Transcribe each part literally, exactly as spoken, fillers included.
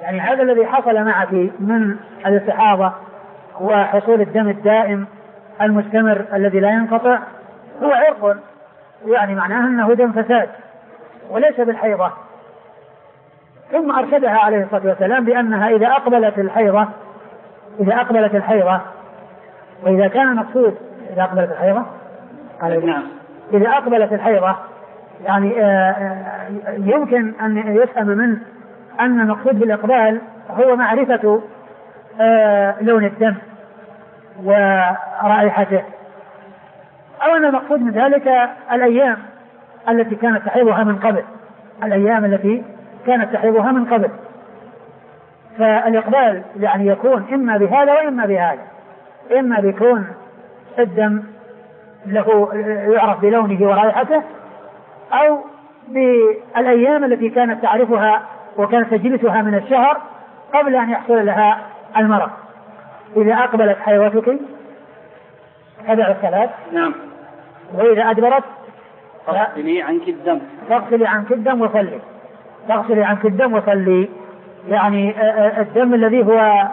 يعني هذا الذي حصل معك من الاستحاضة وحصول الدم الدائم المستمر الذي لا ينقطع هو عرق، يعني معناه أنه دم فساد وليس بالحيضة. ثم أرشدها عليه الصلاة والسلام بأنها إذا أقبلت الحيضة إذا أقبلت الحيضة وإذا كان مقصود إذا أقبلت الحيضة قال نعم إذا أقبلت الحيضة يعني يمكن أن يفهم منه أن المقصود بالإقبال هو معرفة لون الدم ورائحته، أو أن المقصود من ذلك الأيام التي كانت تحيضها من قبل الأيام التي كانت تحيضها من قبل. فالإقبال يعني يكون إما بهذا وإما بهذا، إما بيكون الدم له يعرف بلونه ورائحته، أو بالأيام التي كانت تعرفها وكانت تجلسها من الشهر قبل أن يحصل لها المرض. إذا أقبلت حيضتك تبع الصلاة نعم، وإذا أدبرت فاغسلي عنك الدم فاغسلي عنك الدم وصلي فاغسلي عنك الدم وصلي يعني الدم الذي هو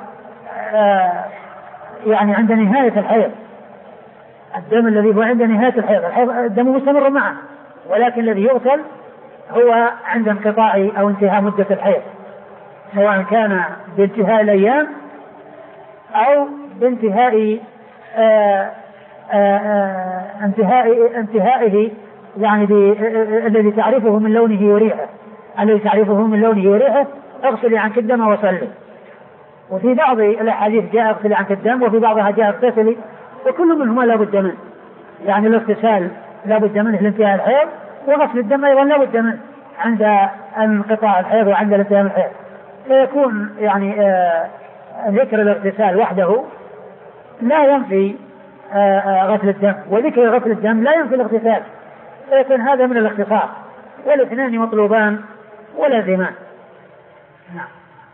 يعني عند نهاية الحيض الدم الذي هو عند نهاية الحيض الحيض الدم مستمر معه، ولكن الذي يغسل هو عند انقطاع أو انتهاء مدة الحيض، سواء كان بانتهاء الأيام أو بانتهاء آآ آآ انتهاء انتهائه يعني الذي تعرفه من لونه وريحه الذي تعرفه من لونه وريحه اغسلي عنك الدم وصلي. وفي بعض الأحاديث جاء اغسلي عنك الدم، وفي بعضها جاء اغتسلي، وكل منهما لا بد منه، يعني الاغتسال لا بد منه لانتهاء الحيض، وغسل الدم أيضا لا بد منه عند انقطاع الحيض وعند الانتهاء الحيض. فيكون يعني آه ذكر الاغتسال وحده لا ينفي آه آه غسل الدم، وذكر غسل الدم لا ينفي الاغتسال، فيكون هذا من الاختصاص، والاثنان مطلوبان ولازمان. نعم.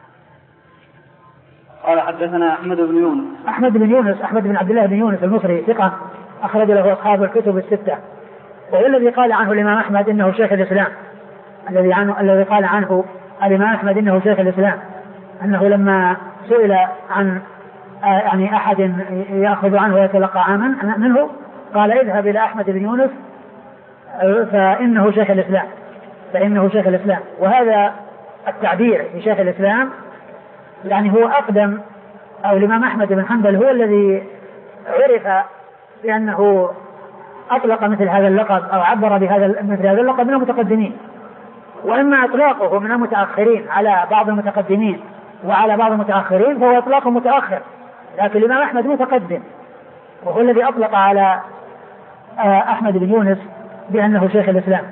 قال حدثنا أحمد بن يونس أحمد بن يونس أحمد بن عبد الله بن يونس المصري ثقة أخرج له أصحاب الكتب الستة، وهو الذي قال عنه الإمام أحمد إنه شيخ الإسلام، الذي عنه الذي قال عنه الإمام أحمد إنه شيخ الإسلام، أنه لما سئل عن يعني أحد يأخذ عنه ويتلقى عاما منه قال اذهب إلى أحمد بن يونس فإنه شيخ الإسلام فإنه شيخ الإسلام. وهذا التعبير بشيخ الإسلام يعني هو أقدم، أو الإمام أحمد بن حنبل هو الذي عرف بأنه أطلق مثل هذا اللقب أو عبر بهذا مثل هذا اللقب من المتقدمين، وإما إطلاقه من المتأخرين على بعض المتقدمين وعلى بعض المتأخرين فهو إطلاق متأخر، لكن الإمام أحمد متقدم وهو الذي أطلق على أحمد بن يونس بأنه شيخ الإسلام،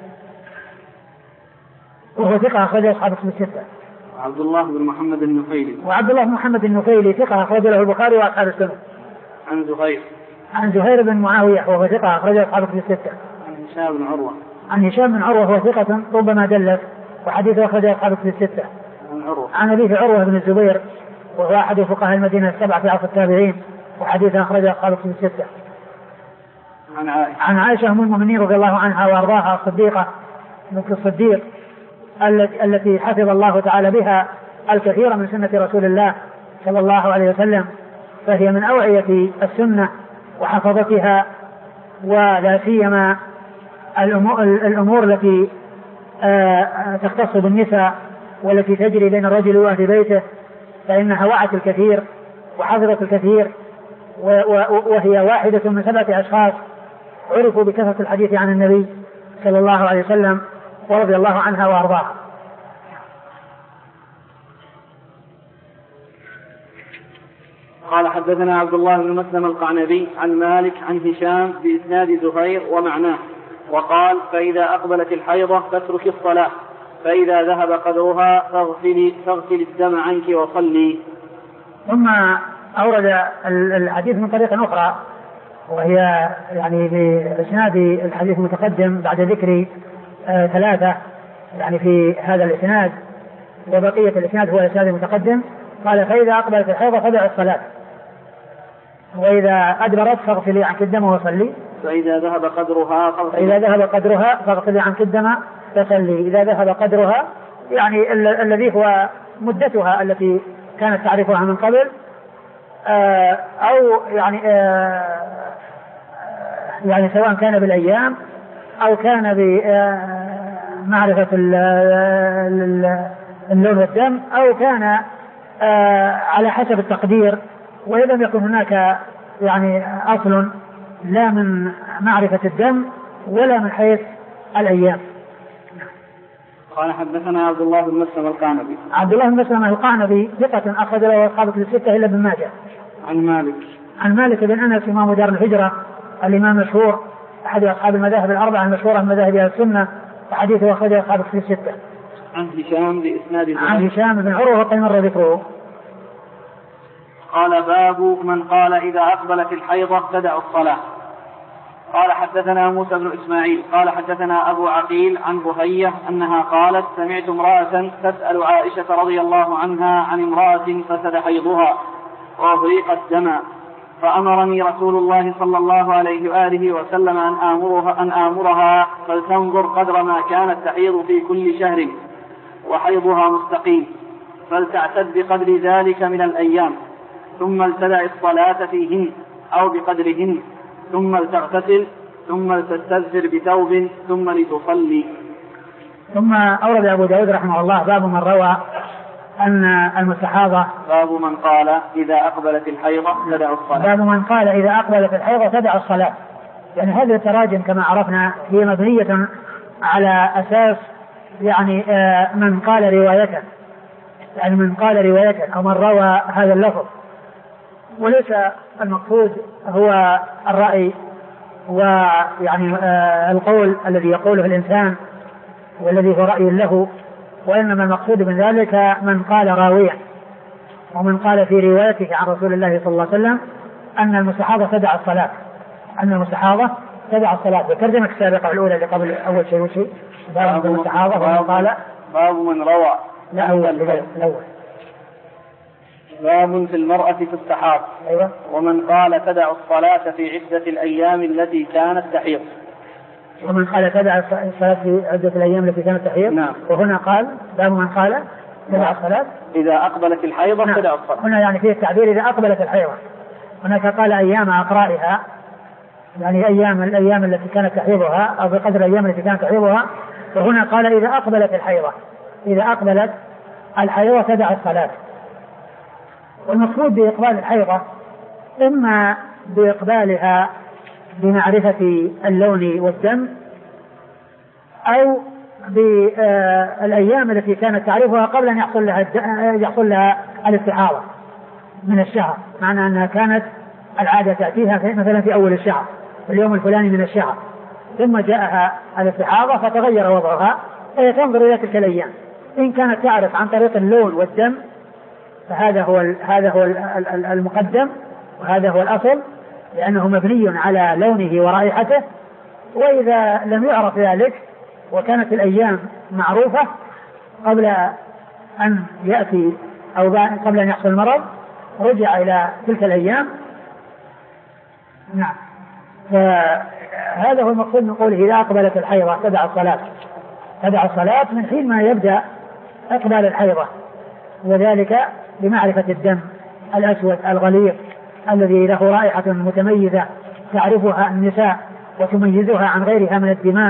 وهو ثقة أخرجه أصحاب الكتب الستة. عبد الله بن محمد النفيلي وعبد الله بن محمد النفيلي ثقة أخرج له البخاري وأصحاب السنن. عن زهير عن زهير بن معاوية وهو ثقة أخرجه أصحاب الكتب الستة. عن هشام بن عروة عن هشام بن عروة وهو ثقة ربما دلس وحديثه أخرجه أصحاب الكتب الستة. عن عروة عن أبيه عروة بن الزبير وهو أحد فقهاء المدينة السبعة في عصر التابعين وحديثه أخرجه أصحاب الكتب الستة. عن عائشة عن عائشة أم المؤمنين رضي الله عنها وأرضاها الصديقة مثل الصديق التي حفظ الله تعالى بها الكثير من سنة رسول الله صلى الله عليه وسلم، فهي من أوعية السنة وحفظتها، ولا سيما الأمور التي تختص بالنساء والتي تجري بين الرجل وأهل بيته، فإنها وعت الكثير وحفظت الكثير، وهي واحدة من سبعة أشخاص عرفوا بكثرة الحديث عن النبي صلى الله عليه وسلم ورضي الله عنها وأرضاها. قال حدثنا عبد الله بن مسلم القعنبي عن مالك عن هشام بإسناد زهير ومعناه، وقال فإذا أقبلت الحيضة فاترك الصلاة، فإذا ذهب قدرها فاغسلي فاغسلي الدم عنك وصلي. ثم أورد الحديث من طريق أخرى، وهي يعني بإسناد الحديث المتقدم بعد ذكر آه ثلاثة يعني في هذا الإسناد، وبقية الإسناد هو الإسناد المتقدم. قال فإذا أقبلت الحيضة فدع الصلاة، وإذا أدبرت فاغسلي عنك الدم وصلي، فإذا ذهب قدرها فإذا ذهب قدرها فاغسلي عنك الدم فصلي. إذا ذهب قدرها يعني ال- الذي هو مدتها التي كانت تعرفها من قبل، أو يعني يعني سواء كان بالأيام أو كان بمعرفة اللون والدم، أو كان على حسب التقدير، وإذا لم يكن هناك يعني أصل لا من معرفة الدم ولا من حيث الأيام. قال حدثنا عبد الله بن مسلم القعنبي. عبد الله بن مسلم القعنبي ثقة أخرج له أصحاب الكتب الستة إلا ابن ماجه. عن مالك. عن مالك بن أنس إمام دار الهجرة الإمام المشهور أحد أصحاب المذاهب الأربعة المشهورة من مذاهب أهل السنة، وحديثه أخرجه أصحاب الكتب الستة. عن هشام بإسناد عن هشام بن عروة وقد مر ذكره. قال باب من قال إذا أقبلت الحيضة تدع الصلاة. قال حدثنا موسى بن إسماعيل قال حدثنا أبو عقيل عن بهية أنها قالت سمعت امرأة تسأل عائشة رضي الله عنها عن امرأة فسد حيضها وأهريقت دما، فأمرني رسول الله صلى الله عليه وآله وسلم أن آمرها, أن آمرها فلتنظر قدر ما كانت تحيض في كل شهر وحيضها مستقيم، فلتعتد بقدر ذلك من الأيام، ثم لتدع الصلاة فيهن أو بقدرهن، ثم لتغتسل، ثم لتستغفر بثوب، ثم لتصلي. ثم أورد أبو داود رحمه الله باب من روى أن المستحاضة باب من قال إذا أقبلت الحيضة تدع الصلاة. باب من قال إذا أقبلت الحيضة تدع الصلاة. يعني هذه التراجم كما عرفنا هي مبنية على أساس يعني من قال رواية، يعني من قال رواية أو من روى هذا اللفظ، وليس المقصود هو الرأي ويعني القول الذي يقوله الإنسان والذي هو رأي له، وإنما المقصود من ذلك من قال راويا، ومن قال في روايته عن رسول الله صلى الله عليه وسلم أن المستحاضة تدع الصلاة، أن المستحاضة تدع الصلاة. بترجمة السابقة الأولى اللي قبل أول شيء وشيء باب المستحاضة ومن قال باب من روى لا أول الأول باب في المرأة في السحاب. أيوة. ومن قال تدع الصلاة في عدة الأيام التي كانت تحيض. ومن قال تدع الصلاة في عدة الأيام التي كانت تحيض. نعم. وهنا قال باب من قال تدع الصلاة إذا أقبلت الحيضة. نعم. تدع الصلاة. هنا يعني فيه التعبير إذا أقبلت الحيضة. هناك قال أيام أقرائها، يعني أيام الأيام التي كانت تحيضها أو بقدر الأيام التي كانت تحيضها، وهنا قال إذا أقبلت الحيضة، إذا أقبلت الحيضة تدع الصلاة. والمقصود بإقبال الحيضة إما بإقبالها بمعرفة اللون والدم، أو بالأيام التي كانت تعرفها قبل أن يحصل لها يحصل لها الاستحاضة من الشهر، معنى أنها كانت العادة تأتيها مثلا في أول الشهر في اليوم الفلاني من الشهر، ثم جاءها الاستحاضة فتغير وضعها، فهي تنظر إلى تلك الأيام. إن كانت تعرف عن طريق اللون والدم فهذا هو هذا هو المقدم وهذا هو الأصل، لأنه مبني على لونه ورائحته. وإذا لم يعرف ذلك وكانت الأيام معروفة قبل أن يأتي أو قبل أن يحصل المرض رجع إلى تلك الأيام. نعم. فهذا هو المقصود من قوله إذا أقبلت الحيضة تدع الصلاة. تدع الصلاة من حين ما يبدأ إقبال الحيضة، وذلك بمعرفة الدم الأسود الغليظ الذي له رائحة متميزة تعرفها النساء وتميزها عن غيرها من الدماء.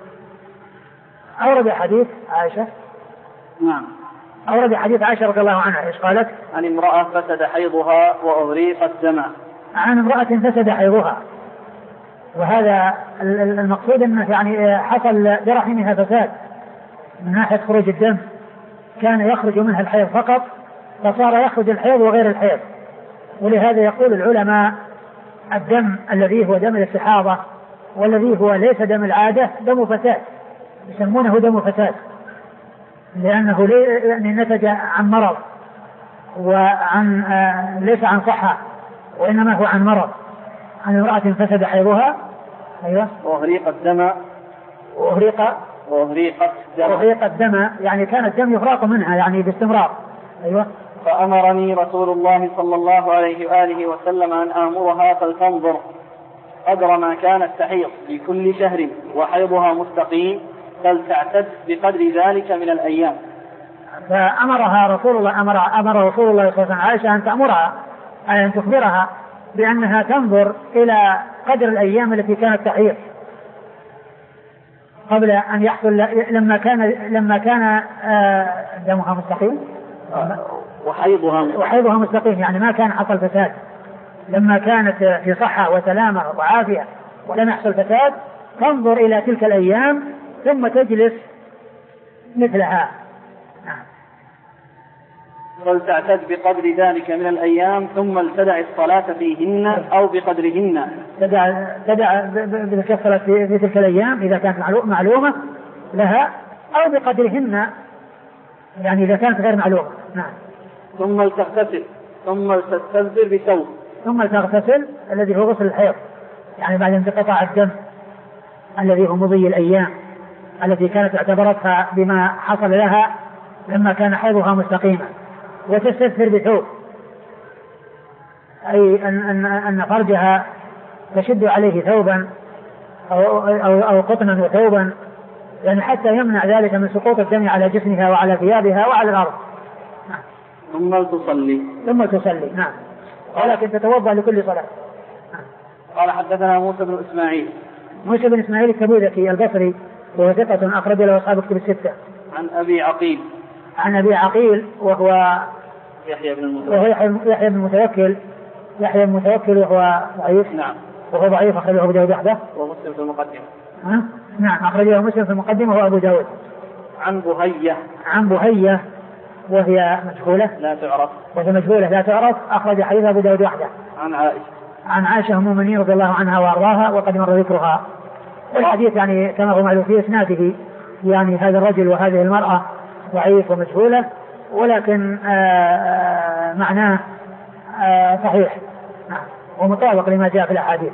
أورد حديث عائشة. نعم. أورد حديث عائشة رضي الله عنها إيش قالت؟ عن امرأة فسد حيضها وأغريقت دما. عن امرأة فسد حيضها، وهذا المقصود أنه يعني حصل برحمها فساد من ناحية خروج الدم، كان يخرج منها الحيض فقط فصار يخرج الحيض وغير الحيض. ولهذا يقول العلماء الدم الذي هو دم الاستحاضة والذي هو ليس دم العادة دم فساد، يسمونه دم فساد، لأنه يعني نتج عن مرض وعن آه ليس عن صحة، وإنما هو عن مرض. عن امرأة فسد حيضها. أيوة. وأهريق الدم. وأهريق وأهريقت دم. وأهريق الدم يعني كان الدم يفراق منها يعني باستمرار. أيوة. فأمرني رسول الله صلى الله عليه وآله وسلم أن آمرها فلتنظر قدر ما كانت تحيض في كل شهر وحيضها مستقيم، فلتعتد بقدر ذلك من الأيام. فأمرها رسول الله أمر أمر رسول الله صلى الله عليه وسلم عائشة أن تأمرها أن تخبرها بأنها تنظر إلى قدر الأيام التي كانت تحيض قبل أن يحصل لما كان لما كان دمها مستقيم وحيضها وحيضها مستقيم، يعني ما كان حصل فساد، لما كانت في صحة وسلامة وعافية ولم يحصل فساد تنظر إلى تلك الأيام ثم تجلس مثلها. ولتعتد بقدر ذلك من الأيام ثم التدع الصلاة فيهن أو بقدرهن. تدع تدع بالكثرة في تلك الأيام إذا كانت معلومة لها أو بقدرهن يعني إذا كانت غير معلومة. نعم. ثم تغتسل ثم تستنزل بثوب. ثم تغتسل الذي هو غسل الحيض، يعني بعد انقطاع الدم الذي هو مضي الأيام التي كانت اعتبرتها بما حصل لها لما كان حيضها مستقيما، وتستثمر بثوب، أي أن, أن, أن فرجها تشد عليه ثوبا أو, أو, أو قطنا وثوبا، يعني حتى يمنع ذلك من سقوط الدم على جسمها وعلى ثيابها وعلى الأرض. نعم. ثم تصلي ثم تصلي. نعم. ولكن تتوضأ لكل صلاة. نعم. قال حدثنا موسى بن إسماعيل. موسى بن إسماعيل التبوذكي البصري وهو ثقة أخرج له أصحاب كتب الستة. عن أبي عقيل. عن أبي عقيل وهو يحيى بن المتوكل. وهو يحيى بن المتوكل يحيى بن المتوكل وهو ضعيف. نعم. وهو ضعيف أخرجه أبو داود وحده. ومسلم في المقدمة. ها؟ نعم أخرجه مسلم في المقدمة وهو أبو داود. عن بهية. عن بهية وهي مجهولة لا تعرف. وهي مجهولة لا تعرف أخرج حديث أبو داود وحده. عن عائشة. عن عائشة أم المؤمنين رضي الله عنها وأرضاها وقد مر ذكرها. والحديث يعني كما هو معلوم في إسناده يعني هذا الرجل وهذه المرأة ضعيف ومجهولة، ولكن آآ معناه آآ صحيح ومطابق لما جاء في الأحاديث.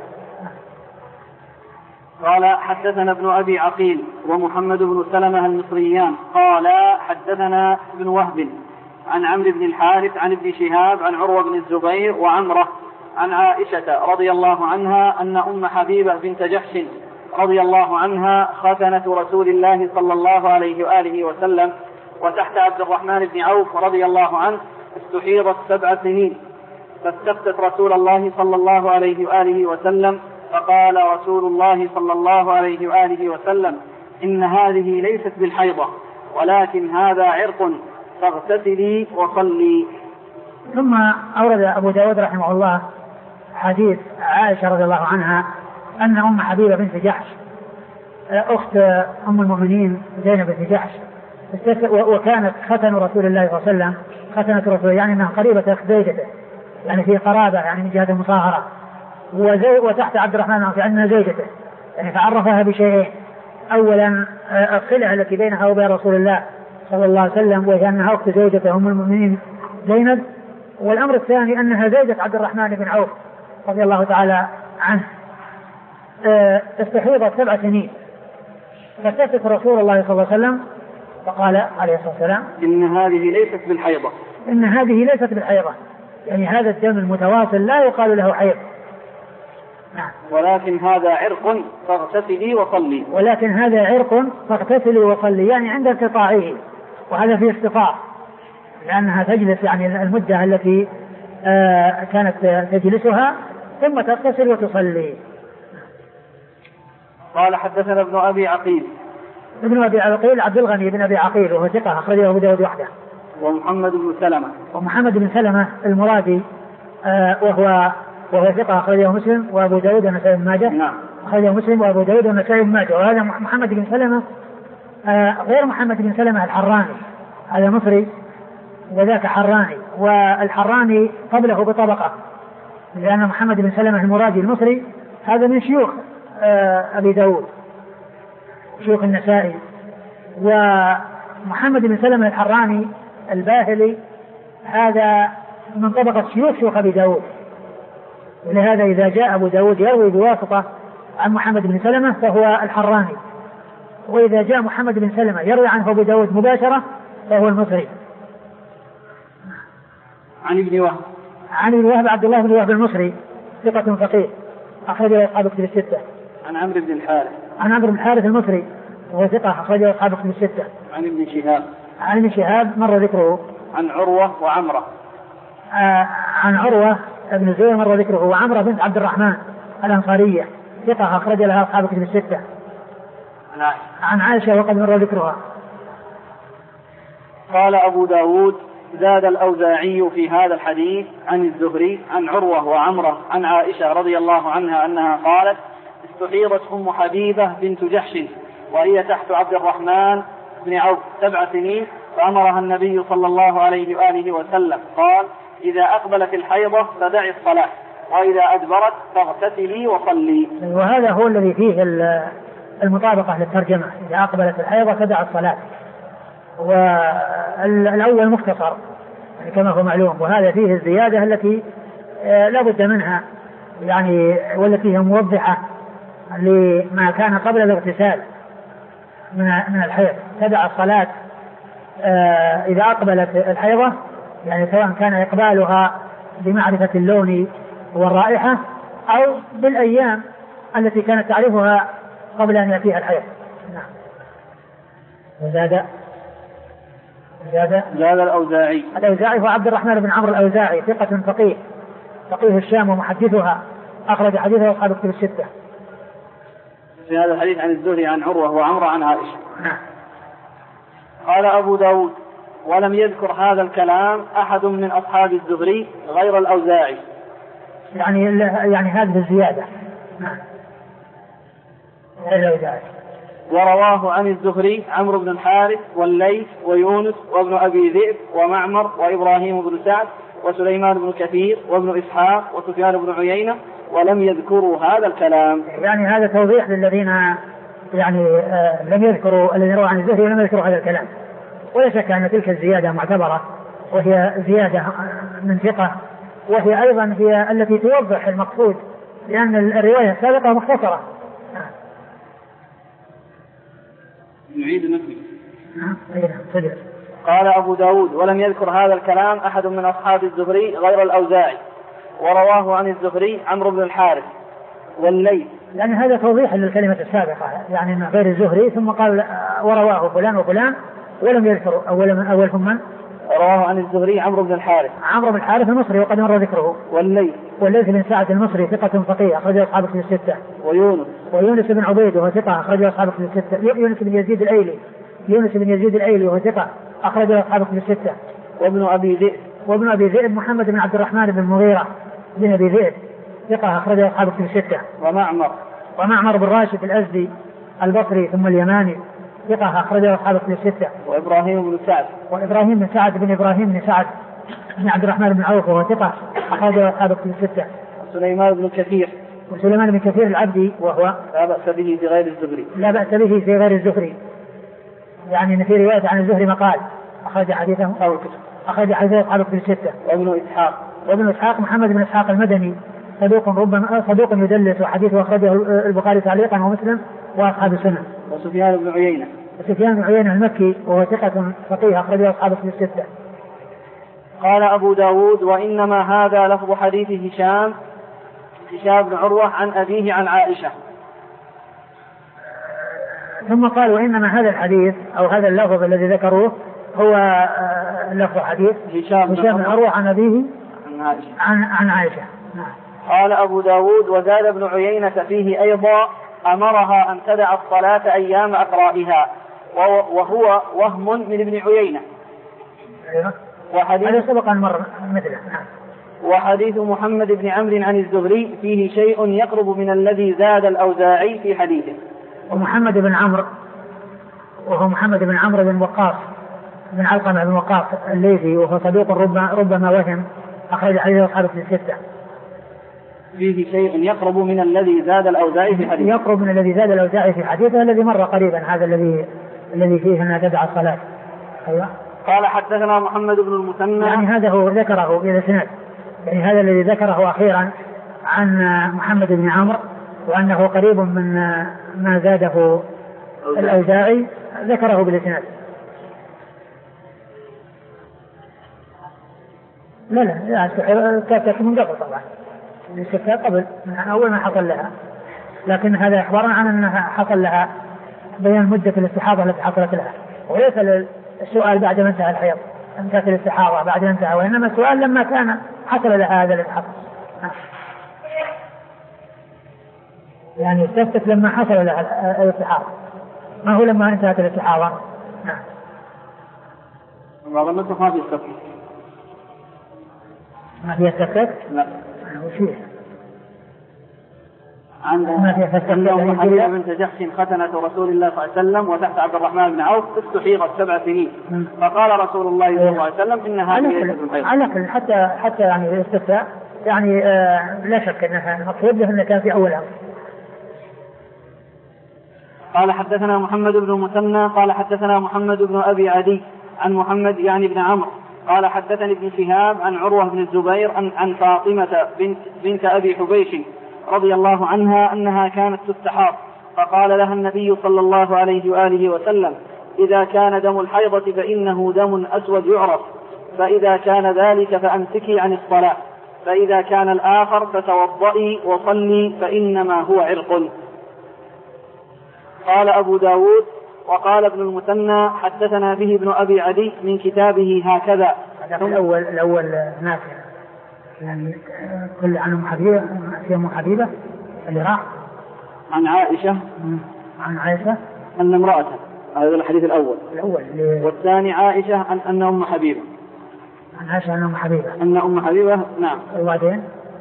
قال حدثنا ابن أبي عقيل ومحمد بن سلمة المصريان قال حدثنا ابن وهب عن عمرو بن الحارث عن ابن شهاب عن عروة بن الزبير وعمرة عن عائشة رضي الله عنها أن أم حبيبة بنت جحش رضي الله عنها ختنة رسول الله صلى الله عليه وآله وسلم وتحت عبد الرحمن بن عوف رضي الله عنه استحيضت سبع سنين، فاستفتت رسول الله صلى الله عليه وآله وسلم فقال رسول الله صلى الله عليه وآله وسلم إن هذه ليست بالحيضة ولكن هذا عرق فاغتسلي وصلي. ثم أورد أبو داود رحمه الله حديث عائشة رضي الله عنها أن أم حبيبة بنت جحش أخت أم المؤمنين زينب بنت جحش وكانت ختن رسول الله صلى الله عليه وسلم ختنة رسول يعني أنها قريبة أخت زوجته يعني في قرابة يعني من جهة المصاهرة، وتحت عبد الرحمن عوف أنها زوجته يعني فعرفها بشيئين، أولا الصلة التي بينها وبين رسول الله صلى الله عليه وسلم وهي أنها أخت زوجته أم المؤمنين زينب، والأمر الثاني أنها زوجة عبد الرحمن بن عوف رضي الله تعالى عنه. استحيضت سبع سنين فاستفتت رسول الله صلى الله عليه وسلم فقال عليه الصلاة والسلام إن هذه ليست بالحيضة إن هذه ليست بالحيضة يعني هذا الدم المتواصل لا يقال له حيض. نعم. ولكن هذا عرق فاغتسلي وصلي ولكن هذا عرق فاغتسلي وصلي يعني عند انقطاعه، وهذا فيه استطاع لأنها تجلس يعني المدة التي آه كانت تجلسها ثم تغتسل وتصلي. قال حدثنا ابن أبي عقيل. ابن أبي عقيل عبد الغني بن أبي عقيل وهو ثقة أخرجه أبو داود وحده. ومحمد بن سلمة. ومحمد بن سلمة المرادي آه وهو وهو ثقة أخرجه مسلم وأبو داود والنسائي بن ماجه. نعم. أخرجه مسلم وأبو داود والنسائي بن ماجه. وهذا محمد بن سلمة آه غير محمد بن سلمة الحراني، هذا مصري وذاك حراني، والحراني قبله بطبقة لأن محمد بن سلمة المرادي المصري هذا من شيوخ آه أبي داود شيوخ النسائي، ومحمد بن سلمة الحراني الباهلي هذا من طبقة شيوخ شيوخ أبي داود، ولهذا إذا جاء أبو داود يروي بواسطة عن محمد بن سلمة فهو الحراني، وإذا جاء محمد بن سلمة يروي عنه أبو داود مباشرة فهو المصري. عن ابن وهب. عن ابن وهب عبد الله بن وهب المصري ثقة فقيه أخرجه أصحاب كتب الستة. عن عمرو بن الحارث. عن عمرو بن الحارث المصري وهو ثقة أخرجه أصحاب كتب الستة. عن ابن شهاب. عن ابن شهاب مر ذكره. عن عروة وعمرة. آه عن عروة بن الزبير مر ذكره، وعمرة بنت عبد الرحمن الأنصارية ثقة أخرج لها أصحاب الكتب الستة. عن عائشة وقد مر ذكرها. قال أبو داود زاد الأوزاعي في هذا الحديث عن الزهري عن عروة وعمرة عن عائشة رضي الله عنها أنها قالت استحيضت أم حبيبة بنت جحش وهي تحت عبد الرحمن بن عوف سبع سنين فأمرها النبي صلى الله عليه وآله وسلم قال إذا أقبلت الحيضة فدعي الصلاة وإذا أدبرت فاغتسلي وصلي. وهذا هو الذي فيه المطابقة للترجمة، إذا أقبلت الحيضة فدعي الصلاة. والأول مختصر يعني كما هو معلوم، وهذا فيه الزيادة التي لا بد منها يعني، والتي هي موضحة لما كان قبل الاغتسال من الحيض. تدع الصلاة إذا أقبلت الحيضة، يعني سواء كان إقبالها بمعرفة اللون والرائحة أو بالأيام التي كانت تعرفها قبل أن يأتيها الحيض. نعم. وزاد زاد زاد الأوزاعي. الأوزاعي هو عبد الرحمن بن عمرو الأوزاعي ثقة فقيه فقيه الشام ومحدثها أخرج حديثه أصحاب الكتب الستة. في هذا الحديث عن الزهري عن عروة وعمرة عن عائشة. نعم. قال أبو داود ولم يذكر هذا الكلام أحد من أصحاب الزهري غير الأوزاعي. يعني يعني هذه الزيادة. نعم. غير الأوزاعي. ورواه عن الزهري عمرو بن الحارث والليث ويونس وابن أبي ذئب ومعمر وإبراهيم بن سعد وسليمان بن كثير وابن إسحاق وسفيان بن عيينة ولم يذكروا هذا الكلام. يعني هذا توضيح للذين يعني آه لم يذكروا الذين رووا عن الزهري ولم يذكروا هذا الكلام. ولا شك أن تلك الزيادة معتبرة، وهي زيادة من ثقة، وهي أيضا هي التي توضح المقصود، لأن الرواية السابقة مختصرة. يعيد نفسه. قال أبو داود ولم يذكر هذا الكلام أحد من أصحاب الزهري غير الأوزاعي، ورواه عن الزهري عمرو بن الحارث والليث. يعني هذا توضيح للكلمة السابقة، يعني من غير الزهري ثم قال ورواه فلان وفلان ولم يذكر أول من أولهم من رواه عن الزهري عمرو بن الحارث عمرو بن الحارث المصري وقد مر ذكره. والليث والليث بن سعد المصري ثقة فقيه أخرج أصحاب الكتب الستة. ويونس ويونس بن عبيد وهو ثقة أخرج أصحاب الكتب الستة. يونس بن يزيد الأيلي يونس بن يزيد الأيلي وهو ثقة أخرج أصحاب الكتب الستة. وابن أبي ذئب وابن أبي ذئب محمد بن عبد الرحمن بن المغيرة بن أبي ذئب ثقة أخرج أصحاب الكتب الستة. ومعمر ومعمر بن راشد الأزدي البصري ثم اليماني ثقة أخرج أصحاب الكتب الستة. وإبراهيم بن سعد وإبراهيم بن سعد بن إبراهيم بن سعد بن عبد الرحمن بن عوف وهو ثقة أخرج أصحاب الكتب الستة. وسليمان بن كثير وسليمان بن كثير العبدي وهو لا بأس به في غير الزهري لا بأس به في غير الزهري، يعني إن في رواية عن الزهري مقال أخرج حديثه أو الكتب أخرج حديثه أصحاب الكتب الستة. وابن إسحاق وابن إسحاق محمد بن إسحاق المدني صدوق ربما صدوق يدلس وحديثه أخرجه البخاري تعليقا ومسلم وأصحاب السنن. وسفيان بن عيينة وسفيان بن عيينة المكي وهو ثقة فقيه أخرجه أصحاب الكتب الستة. قال أبو داود وإنما هذا لفظ حديث هشام هشام بن عروة عن أبيه عن عائشة. ثم قال وإنما هذا الحديث أو هذا اللفظ الذي ذكروه هو لفظ حديث هشام بن عروة عن أبيه عن عن عائشة. قال أبو داود وزاد ابن عيينة فيه أيضا أمرها أن تدع الصلاة أيام أقرائها، وهو وهم من ابن عيينة. وحديث سبق أن مر مثله. وحديث محمد بن عمرو عن الزهري فيه شيء يقرب من الذي زاد الأوزاعي في حديثه. ومحمد بن عمرو وهو محمد بن عمرو بن وقاص بن علقمة بن وقاص الليثي وهو صدوق ربما, ربما وهم أخرج حديثه أصحاب الستة. فيه شيء يقرب من الذي زاد الأوزاعي في حديثه يقرب من الذي زاد الأوزاعي في حديثه الذي مر قريبا، هذا الذي الذي فيه أنها تدع الصلاة. أيوة. قال حدثنا محمد بن المثنى يعني هذا هو ذكره إلى سند، يعني هذا الذي ذكره أخيرا عن محمد بن عمرو وأنه قريب من ما زاده الأوزاعي ذكره بالإسناد. لا لا كانت من قبل طبعا، الاستفتاء قبل أول ما حصل لها، لكن هذا إخبارا عن أنها حصل لها بيان مدة الاستحاضة التي حصلت لها، وليس السؤال بعد ما انتهى الحيض، انتهت الاستحاضة بعد ما انتهى، وإنما السؤال لما كان حصل لها هذا الذي حصل، يعني استفتت لما حصل لها الاستحاضة، ما هو لما انتهت الاستحاضة. نعم. بعض الناس ما في استفتت. ما فيها استفتت؟ لا. وشيء. عندها أنه حبيبة بنت جحش ختنة رسول الله صلى الله عليه وسلم وتحت عبد الرحمن بن عوف استحيضت سبع سنين، فقال رسول الله صلى الله عليه وسلم إنها ليست من حيض. على كل حتى حتى يعني الاستفتاء يعني آه لا شك أنها المقصود له أنه كان في أول أمر. قال حدثنا محمد بن المثنى قال حدثنا محمد بن أبي عدي عن محمد يعني بن عمرو قال حدثني ابن شهاب عن عروة بن الزبير عن, عن فاطمة بنت, بنت أبي حبيش رضي الله عنها أنها كانت تستحاض، فقال لها النبي صلى الله عليه وآله وسلم: إذا كان دم الحيضة فإنه دم أسود يعرف، فإذا كان ذلك فأمسكي عن الصلاة، فإذا كان الآخر فتوضئي وصلي فإنما هو عرق. قال أبو داود وقال ابن المثنى حدثنا به ابن أبي عدي من كتابه هكذا. الأول الأول نافع يعني كل عن أم حبيبة في أم حبيبة اللي راح عن عائشة عن عائشة أن امرأة، هذا الحديث الأول الأول والثاني عائشة عن أن أم حبيبة عن عائشة أن أم حبيبة أن أم حبيبة نعم. وبعدين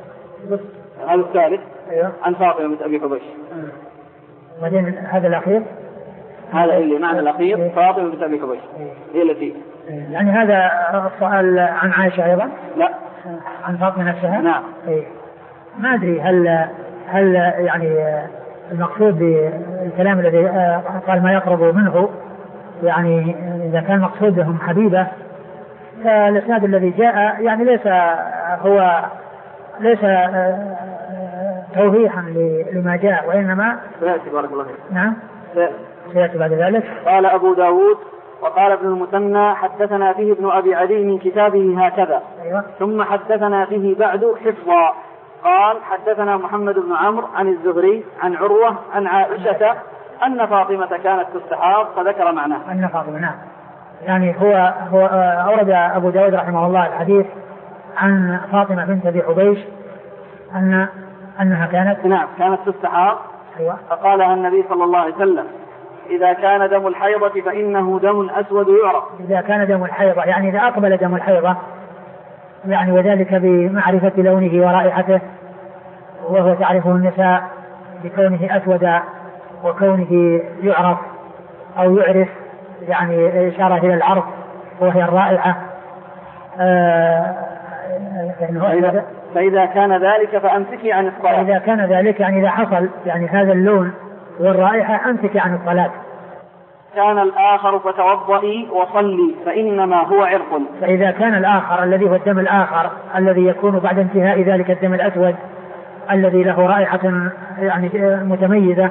هذا الثالث أيوه عن فاطمة بنت أبي حبيش. وبعدين هذا الأخير هذا اللي معنى الأخير إيه؟ فاطمة بنت أبي حبيش إيه؟ هي التي إيه؟ يعني هذا السؤال عن عائشة أيضا؟ لا عن فاطمة نفسها؟ نعم. إيه؟ ما أدري هل هل يعني المقصود بالكلام الذي قال ما يقرب منه، يعني إذا كان مقصود بهم حبيبة فالإسناد الذي جاء يعني ليس هو ليس توضيحا لما جاء، وإنما سيأتي بارك الله فيك. نعم سيأتي بعد ذلك. قال أبو داود وقال ابن المثنى حدثنا فيه ابن أبي عدي من كتابه هكذا. أيوة. ثم حدثنا فيه بعد حفظا. قال حدثنا محمد بن عمرو عن الزهري عن عروة عن عائشة أن فاطمة كانت تستحاض فذكر معناه. أن فاطمة نعم، يعني هو هو أورد أبو داود رحمه الله الحديث عن فاطمة بنت أبي حبيش أن أنها كانت نعم كانت تستحاض. أيوة. فقالها النبي صلى الله عليه وسلم: إذا كان دم الحيضة فإنه دم أسود يعرف. إذا كان دم الحيضة يعني إذا أقبل دم الحيضة يعني وذلك بمعرفة لونه ورائحته، وهو تعرفه النساء بكونه أسود وكونه يعرف أو يعرف، يعني إشارة إلى العرف وهي الرائحة. آه فإذا, فإذا كان ذلك فأمسكي عن الصلاة. إذا كان ذلك يعني إذا حصل يعني هذا اللون والرائحة أمسكي عن الصلاة. كان الآخر فتوضئي وصلي فإنما هو عرق. فإذا كان الآخر الذي هو الدم الآخر الذي يكون بعد انتهاء ذلك الدم الأسود الذي له رائحة يعني متميزة،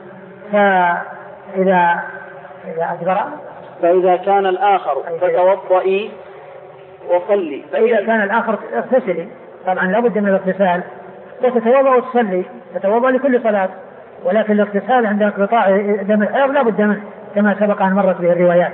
فإذا إذا أجبر فإذا كان الآخر فتوضئي وصلي. فإذا كان الآخر اغتسلي، طبعا لابد من الاغتسال، وتتوضأ وتصلي، تتوضأ لكل صلاة، ولكن الاغتسال عند انقطاع دم الحيض لابد منه كما سبق أن مرت به الروايات.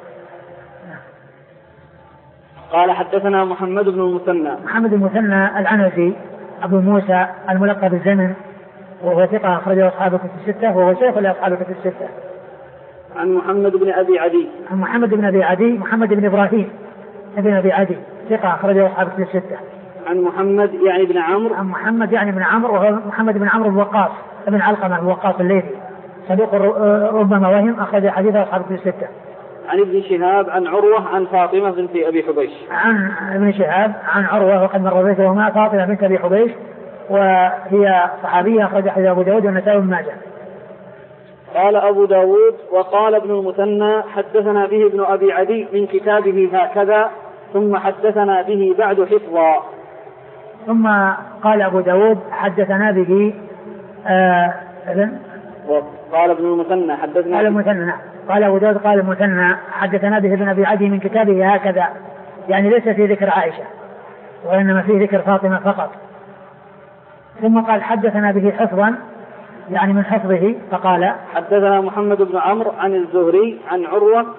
قال حدثنا محمد بن المثنى محمد بن المثنى العنزي أبو موسى الملقب بالزمن، وهو ثقة أخرجه أصحاب الكتب الستة، وهو شيخ لأصحاب الكتب الستة. عن محمد بن أبي عدي عن محمد بن أبي عدي محمد بن إبراهيم ابن أبي عدي ثقة أخرجه أصحاب الكتب الستة. عن محمد يعني بن عمرو عن محمد يعني بن عمرو، وهو محمد بن عمرو الوقاص ابن علقمة الوقاص الليثي صدوق ربما وهم، أخرج حديثه أصحاب الكتب الستة. عن ابن شهاب عن عروة عن فاطمة بنت أبي حبيش. عن ابن شهاب عن عروة وقد مر ذكره وما فاطمة بنت أبي حبيش، وهي صحابية أخرج حديث أبو داود والنسائي وابن ماجه. قال أبو داود وقال ابن المثنى حدثنا به ابن أبي عدي من كتابه هكذا، ثم حدثنا به بعد حفظا. ثم قال أبو داود حدثنا به آه قال ابن المثنى حدثنا قال المثنى قال أبو داود قال المثنى حدثنا به ابن أبي عدي من كتابه هكذا، يعني ليس في ذكر عائشة وإنما في ذكر فاطمة فقط. ثم قال حدثنا به حفظا يعني من حفظه، فقال حدثنا محمد بن عمرو عن الزهري عن عروة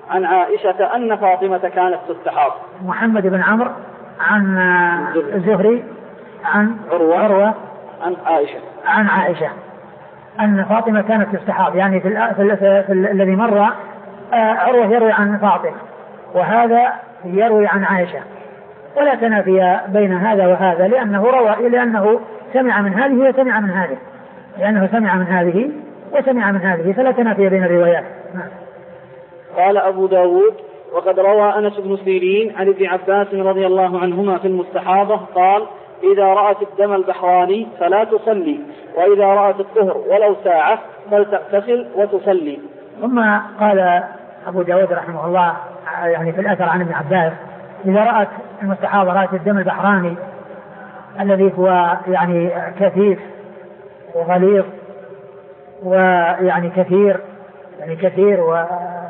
عن عائشة أن فاطمة كانت تستحاض. محمد بن عمرو عن الزهري عن عروة, عروة عن عائشة عن عائشة أن فاطمة كانت تستحاض. يعني في, في, في, في الذي مر عروة يروي عن فاطمة وهذا يروي عن عائشة، ولا تنافي بين هذا وهذا لأنه روى لأنه سمع من هذه وسمع من هذه لأنه سمع من هذه وسمع من هذه فلا تنافي بين الروايات. قال أبو داود وقد روى أنس بن سيرين عن ابن عباس رضي الله عنهما في المستحاضة قال إذا رأت الدم البحراني فلا تصلي، وإذا رأت الطهر ولو ساعة فلتغتسل وتصلي. ثم قال أبو داود رحمه الله يعني في الأثر عن ابن عباس إذا رأت المستحاضة رأت الدم البحراني الذي هو يعني كثيف وغليظ ويعني كثير يعني كثير و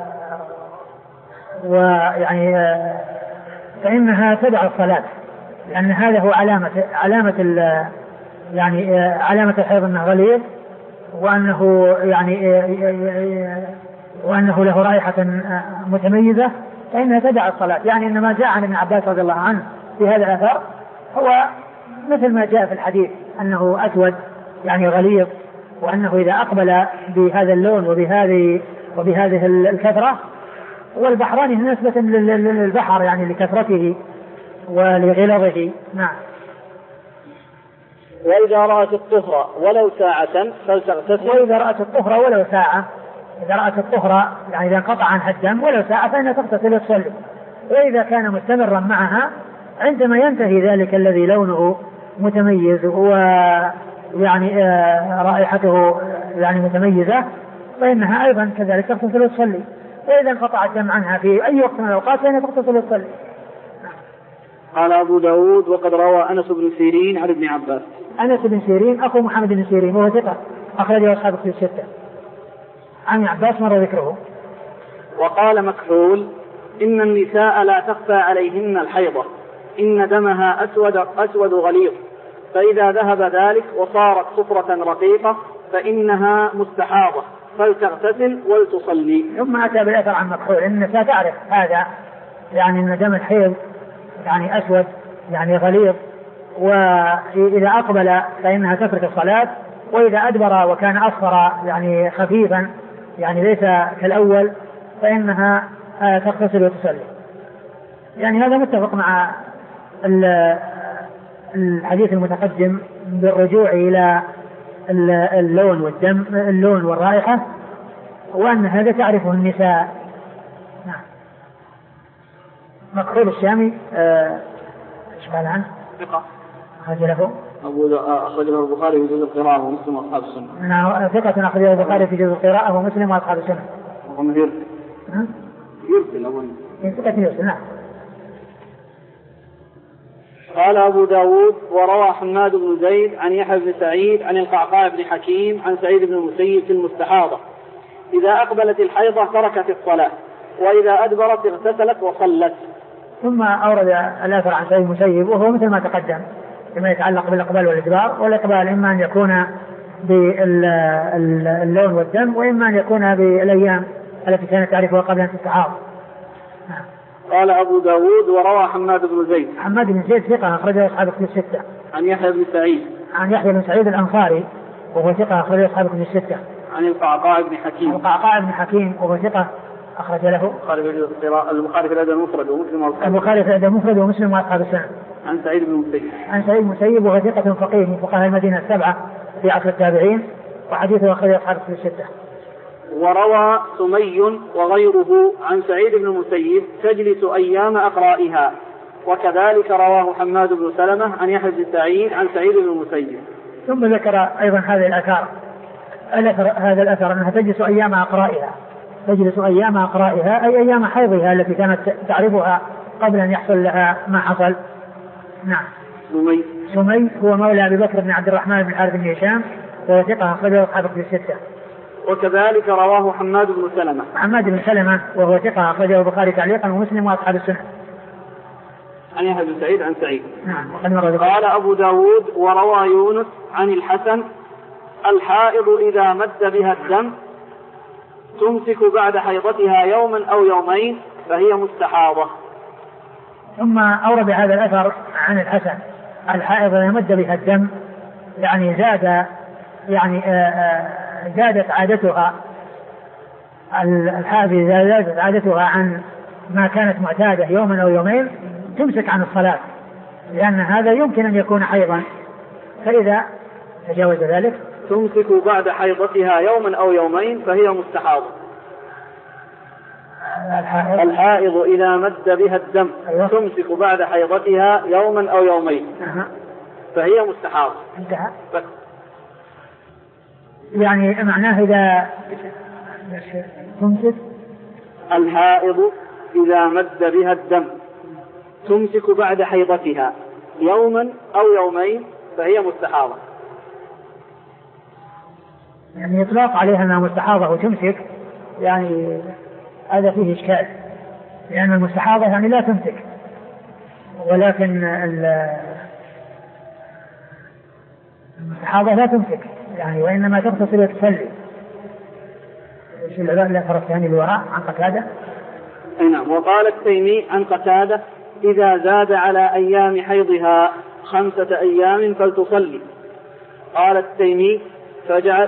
ويعني فإنها تدع الصلاة، لأن هذا هو علامة علامة يعني علامة الحيض أنه غليظ وأنه يعني وأنه له رائحة متميزة فإنها تدع الصلاة. يعني إنما جاء عن ابن عباس رضي الله عنه في هذا الأثر هو مثل ما جاء في الحديث أنه أسود يعني غليظ، وأنه إذا أقبل بهذا اللون وبهذه وبهذه الكثرة، والبحراني نسبة للبحر يعني لكثرته ولغلظه. نعم. وإذا رأت الطهر ولو ساعة فلتغتسل. وإذا رأت الطهر ولو ساعة، إذا رأت الطهر يعني إذا انقطع عنها الدم ولو ساعة فإنها تغتسل وتصلي. وإذا كان مستمرا معها عندما ينتهي ذلك الذي لونه متميز ويعني رائحته يعني متميزة فإنها أيضا كذلك تغتسل وتصلي. وإذا انقطع الدم عنها في أي وقت من الأوقات فإنها تغتسل وتصلي. قال أبو داود وقد روى أنس بن سيرين عن ابن عباس. أنس بن سيرين أخو محمد بن سيرين وهو ثقة أخرجه أصحاب الكتب الستة. عن عباس مر ذكره. وقال مكحول إن النساء لا تخفى عليهن الحيضة، إن دمها أسود, أسود غليظ، فإذا ذهب ذلك وصارت صفرة رقيقة فإنها مستحاضة فلتغتسل ولتصلي. ثم أتى بالأثر عن مكحول إن النساء تعرف هذا يعني أن دم الحيض يعني أسود يعني غليظ، وإذا أقبل فإنها تترك الصلاة، وإذا أدبر وكان أصفر يعني خفيفا يعني ليس كالأول فإنها تغتسل وتصلي. يعني هذا متفق مع الحديث المتقدم بالرجوع إلى اللون والدم اللون والرائحة، وأن هذا تعرفه النساء. نعم. مكحول الشامي ايش قال عنه؟ ثقة أخرج له أبو أخرجه البخاري في جزء القراءة ومسلم وأصحاب السنة. نعم ثقة أخرجه البخاري في جزء القراءة ومسلم وأصحاب السنة. وهم يرسل. يرسل أول. ثقة يرسل. نعم. قال أبو داود وروى حماد بن زيد عن يحيى بن سعيد عن القعقاع بن حكيم عن سعيد بن المسيب في المستحاضة إذا أقبلت الحيضة تركت الصلاة، وإذا أدبرت اغتسلت وصلت. ثم أورد الأثر عن سعيد المسيب وهو مثل ما تقدم فيما يتعلق بالإقبال والإدبار. والإقبال إما أن يكون باللون والدم وإما أن يكون بالأيام التي كانت تعرفها قبل أن تستحاض. قال أبو داود وروى حماد بن زيد. حماد بن زيد ثقة أخرجه أصحاب الكتب الستة. عن يحيى بن سعيد. عن يحيى بن سعيد الأنصاري وهو ثقة أخرجه أصحاب الكتب الستة. عن القعقاع بن حكيم. القعقاع بن حكيم وهو ثقة أخرج له البخاري في الأدب المفرد ومسلم وأصحاب البخاري في الأدب المفرد ومسلم وأصحاب السنة. عن سعيد بن المسيب. عن سعيد المسيب وهو ثقة فقيه من فقهاء المدينة السبعة في عصر التابعين وحديثه أخرجه أصحاب الكتب الستة. وروى سمي وغيره عن سعيد بن المسيب تجلس أيام أقرائها، وكذلك رواه حماد بن سلمة عن يحيى بن سعيد عن سعيد بن المسيب. ثم ذكر أيضا هذه الآثار الأثر هذا الأثر أنها تجلس أيام أقرائها تجلس أيام أقرائها أي أيام حيضها التي كانت تعرفها قبل أن يحصل لها ما حصل. نعم. سمي سمي هو مولى أبي بكر بن عبد الرحمن بن الحارث بن هشام وهو ثقة أخرجه أصحاب الكتب الستة. وكذلك رواه حماد بن سلمة. حماد بن سلمة وهو ثقة أخرجه البخاري تعليقا ومسلم وأصحاب السنة. عن يحيى بن سعيد عن سعيد. نعم. قال أبو داود وروى يونس عن الحسن الحائض إذا مد بها الدم تمسك بعد حيضتها يوما أو يومين فهي مستحاضة. ثم أورد هذا الأثر عن الحسن: الحائض إذا مد بها الدم يعني زاد يعني زادت عادتها، الحائض إذا زادت عادتها عن ما كانت معتادة يوما أو يومين تمسك عن الصلاة، لأن هذا يمكن أن يكون حيضا، فإذا تجاوز ذلك تمسك بعد حيضتها يوما أو يومين فهي مستحاضة. الحائض, الحائض إذا مد بها الدم أيوة. تمسك بعد حيضتها يوما أو يومين أه. فهي مستحاضة. انتهى. بس. يعني معناه إذا تمسك الحائض إذا مد بها الدم تمسك بعد حيضتها يوما أو يومين فهي مستحاضة. يعني إطلاق عليها أنها مستحاضة وتمسك يعني هذا فيه إشكال، لأن المستحاضة يعني لا تمسك، ولكن المستحاضة لا تمسك يعني، وإنما تغتسل وتصلي. ايش الأثر الثاني اللي وراء عن قتادة؟ نعم. وقال التيمي عن قتادة: إذا زاد على أيام حيضها خمسة أيام فلتصلي. قال التيمي: فجعل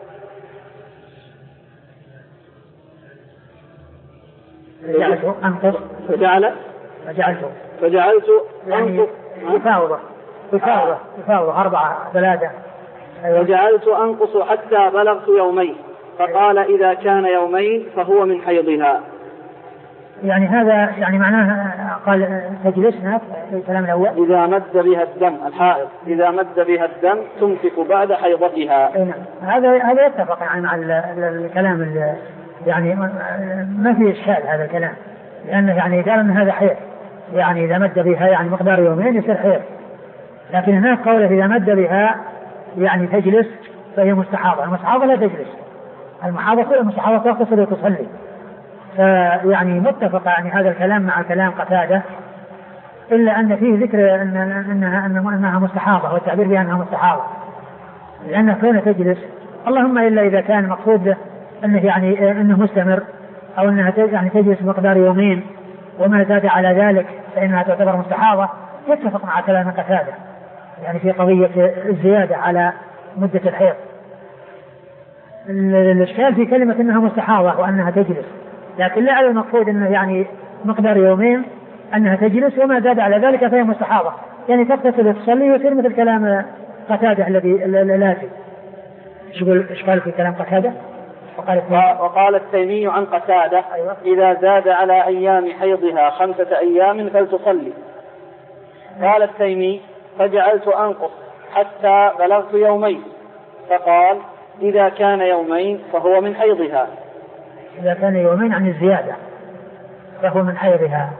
فجعلت أنقص فجعل فجعلت فجعلت يعني يفاوض يفاوض يفاوض أربعة ثلاثة وجعلت أنقص حتى بلغت يومين، فقال: إذا كان يومين فهو من حيضها. يعني هذا يعني معناه قال تجلسنا في الكلام الأول إذا مد بها الدم، الحائض إذا مد بها الدم تمسك بعد حيضتها. نعم. هذا هذا يتفق يعني مع الكلام يعني ما في إشكال هذا الكلام، لأنه يعني قال أن هذا حيض، يعني إذا مد بها يعني مقدار يومين يصير حيض، لكن هناك قوله إذا مد بها يعني تجلس فهي مستحاضة. المستحاضة لا تجلس، المحاضة المستحاضة تغتسل وتصلي، فيعني متفق يعني هذا الكلام مع كلام قتادة، إلا أن فيه ذكر أن أنها أنها مستحاضة، والتعبير بأنها مستحاضة لأنها كون تجلس، اللهم إلا إذا كان مقصود أنه يعني أنه مستمر، أو أنها يعني تجلس مقدار يومين وما زاد على ذلك فإنها تعتبر مستحاضة، يتفق مع كلام قتادة يعني في قضية الزيادة على مدة الحيض. الإشكال في كلمة أنها مستحاضة وأنها تجلس، لكن لا على المقصود أنه يعني مقدار يومين أنها تجلس وما زاد على ذلك فهي مستحاضة، يعني تغتسل وتصلي ويصير مثل كلام قتادة الذي الآتي. ايش يقول إشكال في كلام قتادة؟ وقال, وقال التيمي عن قتادة: أيوة. إذا زاد على أيام حيضها خمسة أيام فلتصلي. قال التيمي: فجعلت أنقص حتى بلغت يومين، فقال: إذا كان يومين فهو من حيضها. إذا كان يومين عن الزيادة فهو من حيضها،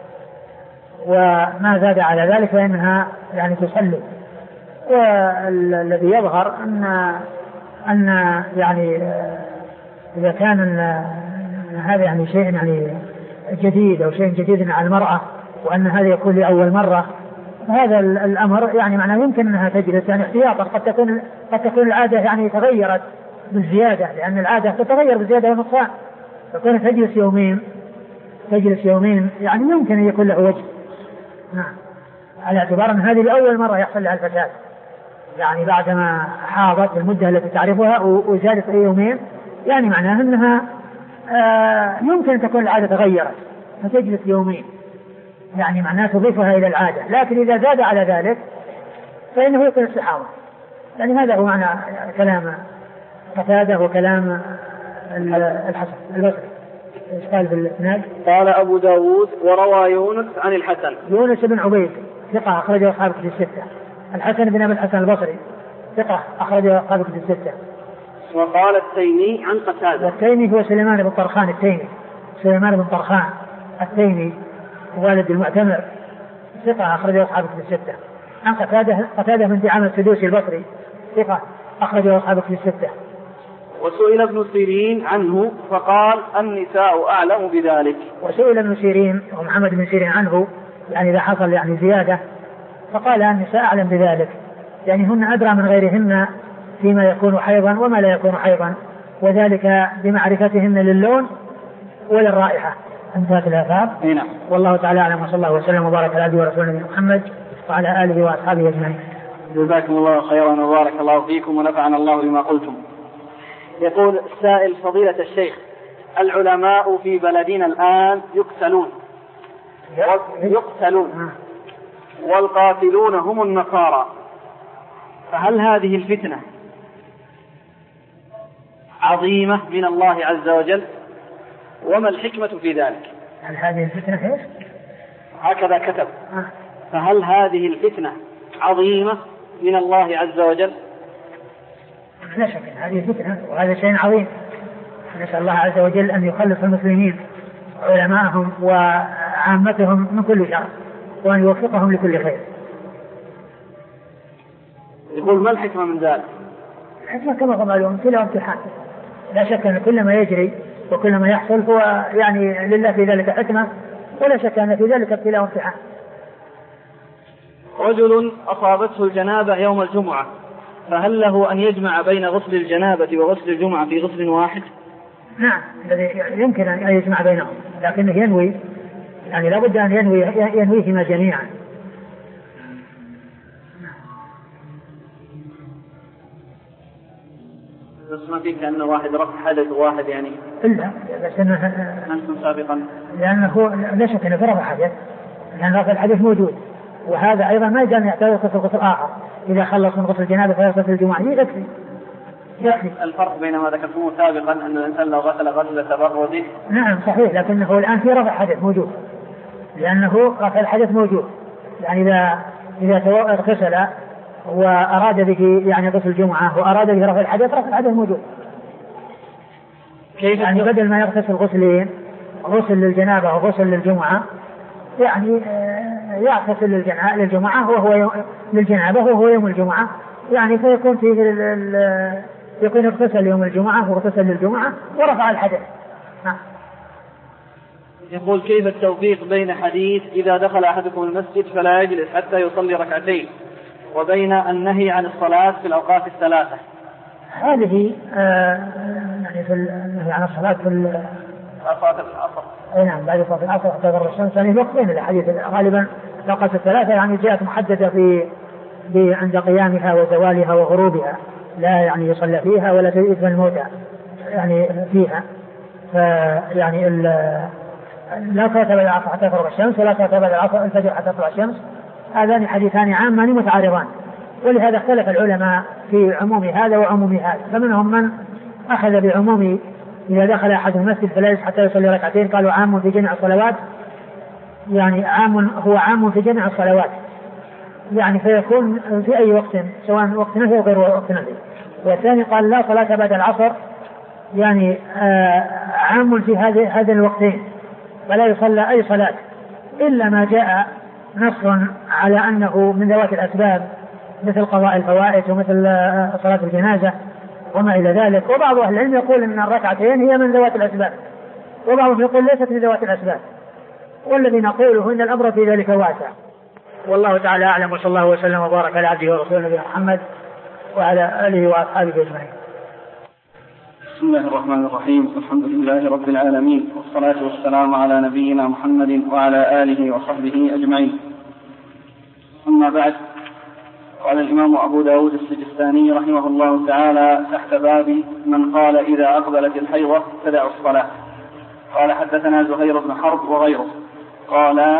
وما زاد على ذلك فإنها يعني تصلي. والذي يظهر أن أن يعني إذا كان هذا يعني شيء يعني جديد أو شيء جديد على المرأة، وأن هذا يكون لأول مرة، هذا الأمر يعني معناه يمكن أنها تجلس يعني احتياطا، قد تكون قد تكون العادة يعني تغيرت بالزيادة، لأن العادة تتغير بالزيادة والنقصان، فكون تجلس يومين تجلس يومين يعني يمكن أن يكون له وجه، نعم، على اعتبار أن هذه لأول مرة يحصل لها الفساد، يعني بعدما حاضت المدة التي تعرفها وزادت يومين، يعني معناه أنها آه يمكن أن تكون العادة تغيرت فتجلس يومين، يعني معناه تضيفها إلى العادة، لكن إذا زاد على ذلك فإنه يكون استحاضة. يعني هذا هو معنى كلام قتادة وكلام الحسن البصري. ايش قال بالإسناد؟ قال أبو داود: وروى يونس عن الحسن. يونس بن عبيد ثقة أخرجه أصحاب كتب الستة. الحسن بن أبي الحسن البصري ثقة أخرجه أصحاب كتب الستة. وقال التيمي عن قتادة. والتيمي هو سليمان بن طرخان التيمي، سليمان بن طرخان التيمي والد المعتمر ثقة أخرجه أصحاب كتب الستة. عن قتادة قتادة بن دعامة السدوسي البصري ثقة أخرجه أصحاب كتب الستة. وسئل ابن سيرين عنه فقال: النساء أعلم بذلك. وسئل ابن سيرين ومحمد بن سيرين عنه يعني إذا حصل يعني زيادة، فقال: النساء أعلم بذلك، يعني هن أدرى من غيرهن فيما يكون حيضا وما لا يكون حيضا، وذلك بمعرفتهن للون وللرائحة. انتهت الآثار. نعم. والله تعالى أعلم، وصلى الله وسلم وبارك على عبده ورسوله محمد وعلى آله وأصحابه أجمعين. جزاكم الله خيرا وبارك الله فيكم ونفعنا الله بما قلتم. يقول السائل: فضيلة الشيخ، العلماء في بلدنا الآن يقتلون يقتلون والقاتلون هم النصارى، فهل هذه الفتنة عظيمة من الله عز وجل؟ وما الحكمة في ذلك؟ هل هذه الفتنة إيش؟ هكذا كتب. فهل هذه الفتنة عظيمة من الله عز وجل؟ لا شك هذه فتنة وهذا شيء عظيم. نسأل الله عز وجل أن يخلص المسلمين علماءهم وعامتهم من كل شر وأن يوفقهم لكل خير. يقول: ما الحكمة من ذلك؟ الحكمة كما هو معلوم كله امتحان. لا شك أن كل ما يجري وكل ما يحصل هو يعني لله في ذلك حكمة، ولا شك أن في ذلك ابتلاء وامتحان. رجل أصابته الجنابة يوم الجمعة، فهل له أن يجمع بين غسل الجنابة وغسل الجمعة في غسل واحد؟ نعم، الذي يمكن أن يجمع بينهم، لكنه ينوي، يعني لابد أن ينوي ينويهما جميعا. بس ما فيك أنه واحد رفع حدث وواحد يعني إلا بس أنه أنتم سابقا، لأنه لا شك أنه رفع حدث، لأن رفع الحدث موجود، وهذا أيضا ما يجب أن يحتاج غسل غسل آخر. إذا خلص من غسل الجنابة فيغسل الجمعة يكفي. يكفي. الفرق بين ما ذكرتموه سابقا أن الإنسان لو غسل غسل تبرد. نعم صحيح، لكنه الآن في رفع حدث موجود، لأنه رفع الحدث موجود. يعني إذا إذا اغتسل وأراد به يعني غسل الجمعة وأراد به رفع الحدث، رفع الحدث موجود. كيف يعني بدل ما يغتسل غسلين، غسل للجنابة وغسل للجمعة، يعني يغتسل للجمعة وهو للجنابة وهو يوم الجمعة، يعني فيكون فيه يكون اغتسل يوم الجمعة واغتسل للجمعة ورفع الحدث. يقول: كيف التوفيق بين حديث إذا دخل أحدكم المسجد فلا يجلس حتى يصلي ركعتين وبين النهي عن الصلاة في الأوقات الثلاثة؟ هذه آه يعني في النهي عن الصلاة في أوقات العصر. أي نعم، بعد صلاة العصر حتى تغرب الشمس، يعني وقتين الأحاديث غالبا الأوقات الثلاثة، يعني جاءت محددة في عند قيامها وزوالها وغروبها، لا يعني يصلى فيها ولا يدفن الموتى يعني فيها. فيعني لا صلاة بعد العصر حتى تغرب الشمس ولا صلاة بعد العصر الفجر حتى تطلع الشمس، هذان حديثان عامان متعارضان، ولهذا اختلف العلماء في عموم هذا وعموم هذا. فمنهم من أخذ بعموم إذا دخل أحد المسجد فلا يجلس حتى يصلي ركعتين، قالوا عام في جميع الصلوات، يعني عام هو عام في جميع الصلوات، يعني فيكون في أي وقت سواء وقت نهي أو غير وقت نهي. والثاني قال لا صلاة بعد العصر، يعني آه عام في هذه هذين الوقتين، ولا يصلى أي صلاة إلا ما جاء نص على أنه من ذوات الأسباب مثل قضاء الفوائد ومثل صلاة الجنازة وما إلى ذلك. وبعض أهل العلم يقول أن الركعتين هي من ذوات الأسباب، وبعضهم يقول ليست من ذوات الأسباب، والذي نقوله إن الأمر في ذلك واسع. والله تعالى أعلم، وصلى الله وسلم وبارك على عبده ورسوله محمد وعلى آله وأصحابه أجمعين. بسم الله الرحمن الرحيم، الحمد لله رب العالمين، والصلاة والسلام على نبينا محمد وعلى آله وصحبه أجمعين. أما بعد، قال الإمام أبو داود السجستاني رحمه الله تعالى تحت باب من قال إذا أقبلت الحيضة فدعوا الصلاة. قال: حدثنا زهير بن حرب وغيره قال: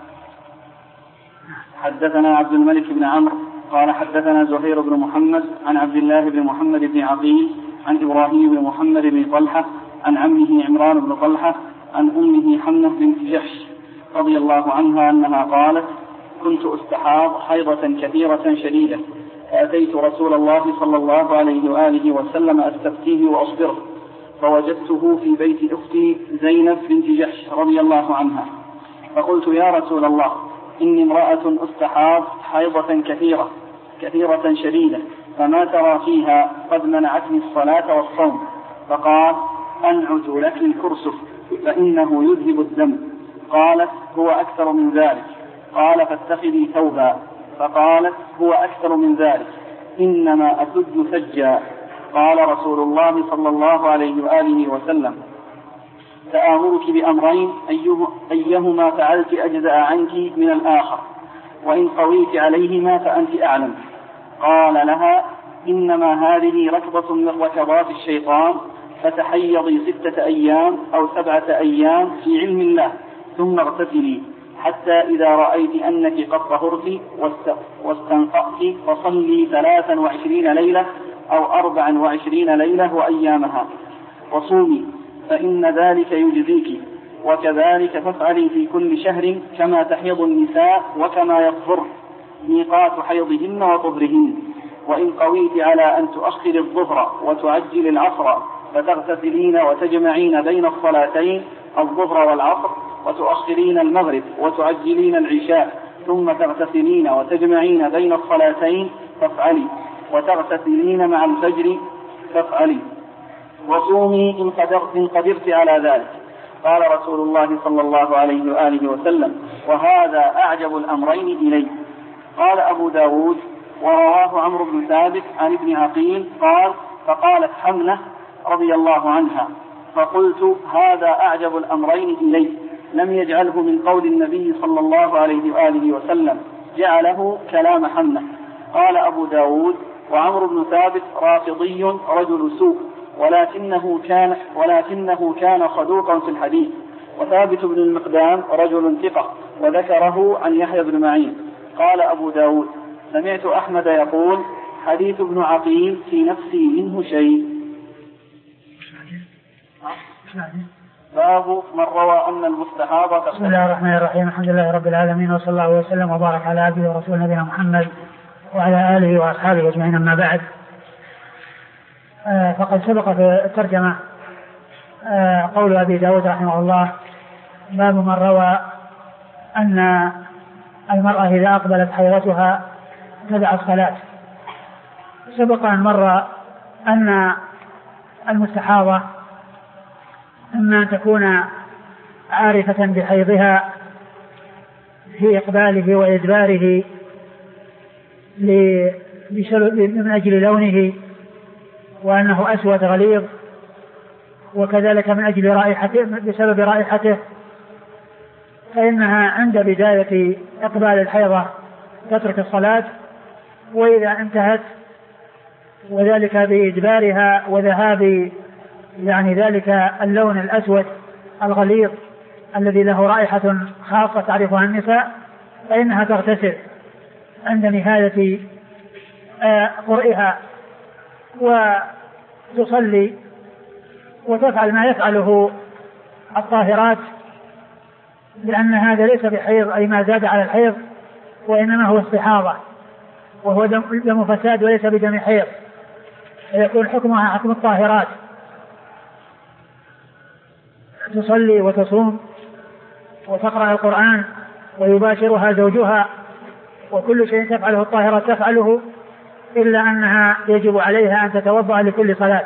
حدثنا عبد الملك بن عمرو قال: حدثنا زهير بن محمد عن عبد الله بن محمد بن عقيل عن إبراهيم بن محمد بن طلحة عن عمه عمران بن طلحة عن أمه حمنة بنت جحش رضي الله عنها أنها قالت: كنت أستحاض حيضة كثيرة شديدة، فأتيت رسول الله صلى الله عليه وآله وسلم أستفتيه وأصبره، فوجدته في بيت أختي زينب بنت جحش رضي الله عنها، فقلت: يا رسول الله، إني امرأة أستحاض حيضة كثيرة كثيرة شديدة، فما ترى فيها؟ قد منعتني الصلاة والصوم. فقال: أنعت لك الكرسف فإنه يذهب الدم. قالت: هو أكثر من ذلك. قال: فاتخذي ثوبا. فقالت: هو أكثر من ذلك، إنما أسد ثجا. قال رسول الله صلى الله عليه وآله وسلم: تآمرك بأمرين أيه أيهما فعلت أجزأ عنك من الآخر، وإن قويت عليهما فأنت أعلم. قال لها: إنما هذه ركضة من ركضات الشيطان، فتحيضي ستة أيام أو سبعة أيام في علم الله، ثم اغتسلي حتى إذا رأيت أنك قد طهرت واستنقأت فصلي ثلاثا وعشرين ليلة أو أربعا وعشرين ليلة وأيامها، وصومي فإن ذلك يجزيك، وكذلك فافعلي في كل شهر كما تحيض النساء وكما يطهر، ميقات حيضهن وطهرهن. وإن قويت على أن تؤخر الظهر وتعجل العصر فتغتسلين وتجمعين بين الصلاتين الظهر والعصر، وتؤخرين المغرب وتعجلين العشاء ثم تغتسلين وتجمعين بين الصلاتين فافعلي، وتغتسلين مع الفجر فافعلي، وصومي إن قدرت, إن قدرت على ذلك. قال رسول الله صلى الله عليه وآله وسلم: وهذا أعجب الأمرين إلي. قال أبو داود: ورواه عمرو بن ثابت عن ابن عقيل قال: فقالت حمنة رضي الله عنها: فقلت هذا أعجب الأمرين إلي، لم يجعله من قول النبي صلى الله عليه وآله وسلم، جعله كلام حمنة. قال أبو داود: وعمرو بن ثابت رافضي رجل سوء، ولكنه كان, ولكنه كان صدوقا في الحديث. وثابت بن المقدام رجل ثقة، وذكره عن يحيى بن معين. قال أبو داود: سمعت أحمد يقول: حديث ابن عقيل في نفسي منه شيء. باب من روى أن المستحاضة. بسم الله الرحمن الرحيم، الحمد لله رب العالمين، وصلى الله وسلم وبارك على عبده ورسوله نبينا محمد وعلى آله وأصحابه أجمعين، أما بعد. آه فقد سبق في الترجمة آه قول أبي داود رحمه الله: باب من روى أن المرأة إذا أقبلت حيضتها تدع الصلاة. سبق أن مر أن المستحاضة إما أن تكون عارفة بحيضها في إقباله وإدباره من أجل لونه وأنه أسود غليظ، وكذلك من أجل رائحته بسبب رائحته، فإنها عند بداية إقبال الحيضة تترك الصلاة، وإذا انتهت وذلك بإدبارها وذهاب يعني ذلك اللون الأسود الغليظ الذي له رائحة خاصة تعرفها النساء، فإنها تغتسل عند نهاية قرئها وتصلي وتفعل ما يفعله الطاهرات، لأن هذا ليس بحيض أي ما زاد على الحيض، وإنما هو استحاضة وهو دم فساد وليس بدم حيض، فيكون حكمها حكم الطاهرات. تصلي وتصوم وتقرأ القرآن ويباشرها زوجها، وكل شيء تفعله الطاهرات تفعله، إلا أنها يجب عليها أن تتوضأ لكل صلاة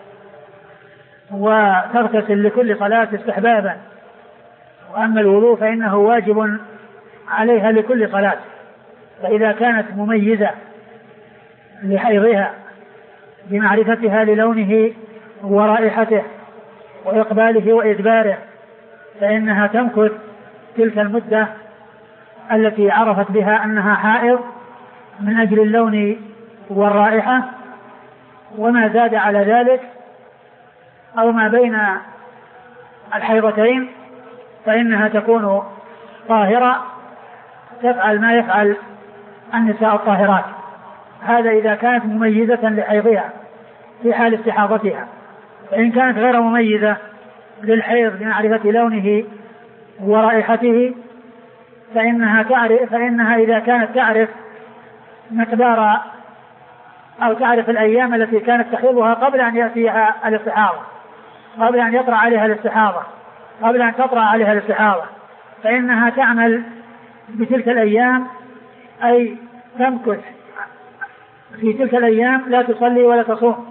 وتغتسل لكل صلاة استحبابا، وأما الوضوء فإنه واجب عليها لكل صلاة. فإذا كانت مميزة لحيضها بمعرفتها للونه ورائحته وإقباله وإدباره، فإنها تمكث تلك المدة التي عرفت بها أنها حائض من أجل اللون والرائحة، وما زاد على ذلك أو ما بين الحيضتين فإنها تكون طاهرة تفعل ما يفعل النساء الطاهرات. هذا إذا كانت مميزة لحيضها في حال استحاضتها. فإن كانت غير مميزة للحيض بمعرفة لونه ورائحته فإنها تعرف فإنها إذا كانت تعرف مقدار أو تعرف الأيام التي كانت تحيضها قبل أن يأتيها الاستحاضة، قبل أن يطرأ عليها الاستحاضة قبل أن تطرأ عليها الاستحاضة فإنها تعمل بتلك الأيام، أي تمكث في تلك الأيام لا تصلي ولا تصوم.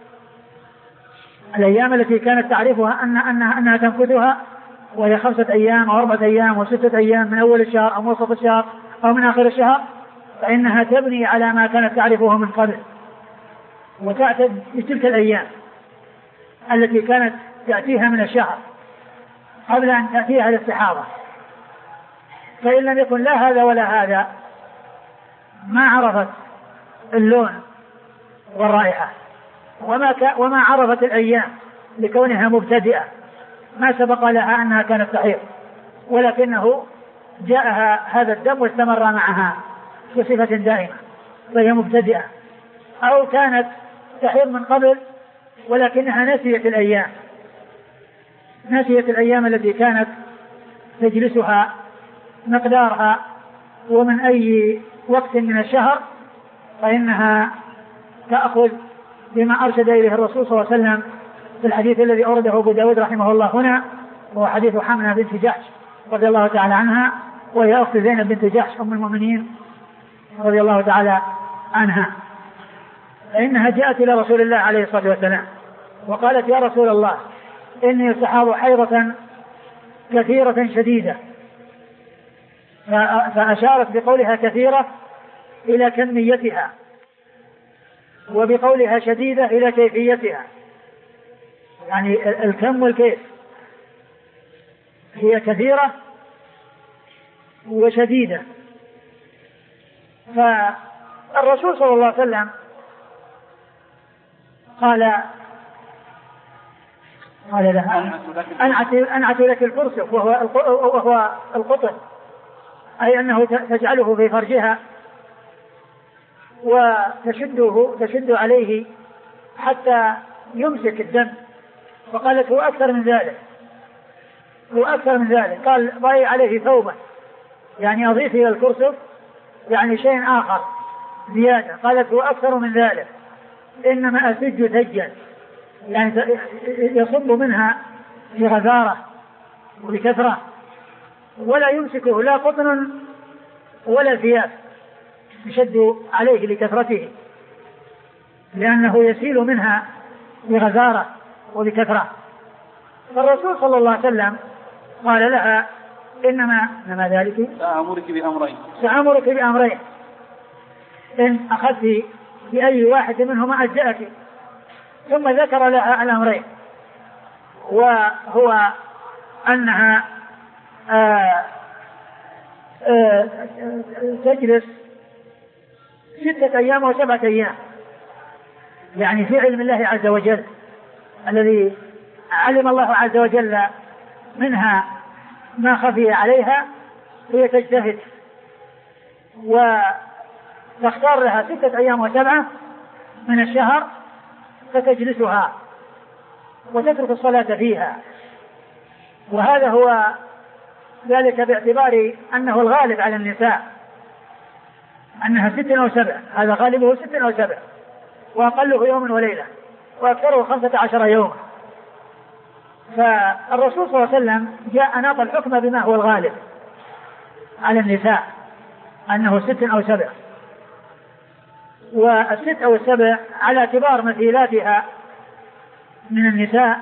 الأيام التي كانت تعرفها أن أنها, أنها تمكثها وهي خمسة أيام أو أربعة أيام وستة أيام من أول الشهر أو وسط الشهر أو من آخر الشهر، فإنها تبني على ما كانت تعرفه من قبل، وتعتد بتلك الأيام التي كانت تأتيها من الشهر قبل أن تأتيها الاستحاضة. فإن لم يكن لا هذا ولا هذا ما عرفت اللون والرائحة وما, ك... وما عرفت الأيام لكونها مبتدئة، ما سبق لها أنها كانت تحيض، ولكنه جاءها هذا الدم واستمر معها بصفة دائمة فهي مبتدئة، أو كانت تحيض من قبل ولكنها نسيت الأيام نسيت الأيام التي كانت تجلسها مقدارها ومن أي وقت من الشهر، فإنها تأخذ بما أرشد إليه الرسول صلى الله عليه وسلم في الحديث الذي أورده أبو داود رحمه الله هنا، وهو حديث حمنا بنت جحش رضي الله تعالى عنها، وهي أخت زينب بنت جحش أم المؤمنين رضي الله تعالى عنها، فإنها جاءت إلى رسول الله عليه الصلاة والسلام وقالت: يا رسول الله إني استحاض حيضة كثيرة شديدة، فأشارت بقولها كثيرة إلى كميتها، وبقولها شديدة إلى كيفيتها، يعني الكم والكيف، هي كثيرة وشديدة. فالرسول صلى الله عليه وسلم قال قال لها: أنعت لك الفرسك، وهو وهو القطن، أي أنه تجعله في فرجها وتشده تشد عليه حتى يمسك الدم. فقالت: هو أكثر من ذلك هو أكثر من ذلك قال: ضعي عليه ثوبا، يعني أضيف إلى الكرسف يعني شيء آخر زيادة. قالت: هو أكثر من ذلك، إنما أسج ثجا، يعني يصب منها بغزارة وبكثرة، ولا يمسكه لا قطن ولا ثياب، يشد عليه لكثرته لأنه يسيل منها بغزارة وبكثرة. فالرسول صلى الله عليه وسلم قال لها: إنما إنما ذلك سأمرك بأمرين سأمرك بأمرين إن أخذت بأي واحد منهما أجزأك. ثم ذكر لها الأمرين، وهو أنها آآ آآ تجلس ستة أيام وسبعة أيام، يعني في علم الله عز وجل الذي علم الله عز وجل منها ما خفي عليها، هي تجتهد وتختار لها ستة أيام وسبعة من الشهر فتجلسها وتترك الصلاة فيها. وهذا هو ذلك باعتبار أنه الغالب على النساء أنها ست أو سبع، هذا غالبه ست أو سبع، وأقله يوم وليلة، وأكثره خمسة عشر يوم. فالرسول صلى الله عليه وسلم جاء ناط الحكم بما هو الغالب على النساء أنه ست أو سبع، والست أو السبع على اعتبار مثيلاتها من النساء،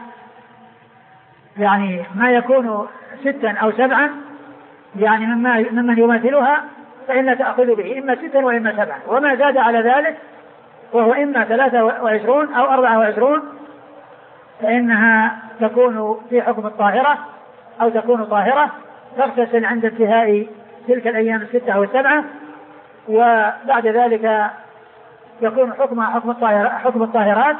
يعني ما يكون ستا أو سبعا يعني ممن يماثلها فإن تأخذ به إما ستا وإما سبعا، وما زاد على ذلك وهو إما ثلاثة وعشرون أو أربعة وعشرون فإنها تكون في حكم الطاهرة أو تكون طاهرة، تغتسل عند انتهاء تلك الأيام الستة أو السبعة، وبعد ذلك يكون حكمها حكم الطاهرات, حكم الطاهرات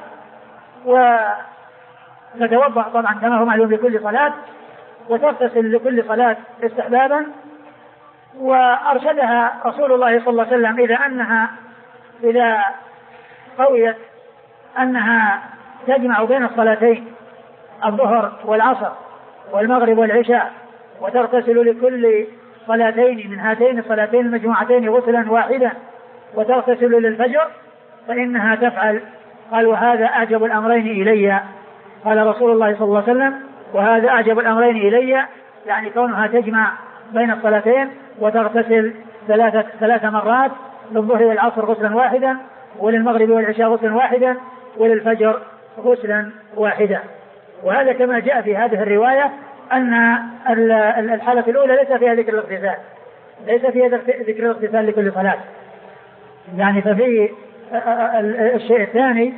وتتوضأ طبعا كما هو معلوم لكل صلاة، وتغتسل لكل صلاة استحبابا. وأرشدها رسول الله صلى الله عليه وسلم إذا أنها إذا قويت أنها تجمع بين الصلاتين الظهر والعصر والمغرب والعشاء، وتغتسل لكل صلاتين من هاتين الصلاتين المجموعتين غسلا واحدا، وتغتسل للفجر، فإنها تفعل. قال: وهذا أعجب الأمرين إلي، قال رسول الله صلى الله عليه وسلم: وهذا أعجب الأمرين إلي، يعني كونها تجمع بين الصلاتين وتغتسل ثلاثة ثلاث مرات، للظهر والعصر غسلا واحدا، وللمغرب والعشاء غسلا واحدا، وللفجر غسلا واحدا. وهذا كما جاء في هذه الرواية أن الحالة الأولى ليس فيها ذكر الاغتسال، ليس فيها ذكر الاغتسال لكل صلاة، يعني ففي الشيء الثاني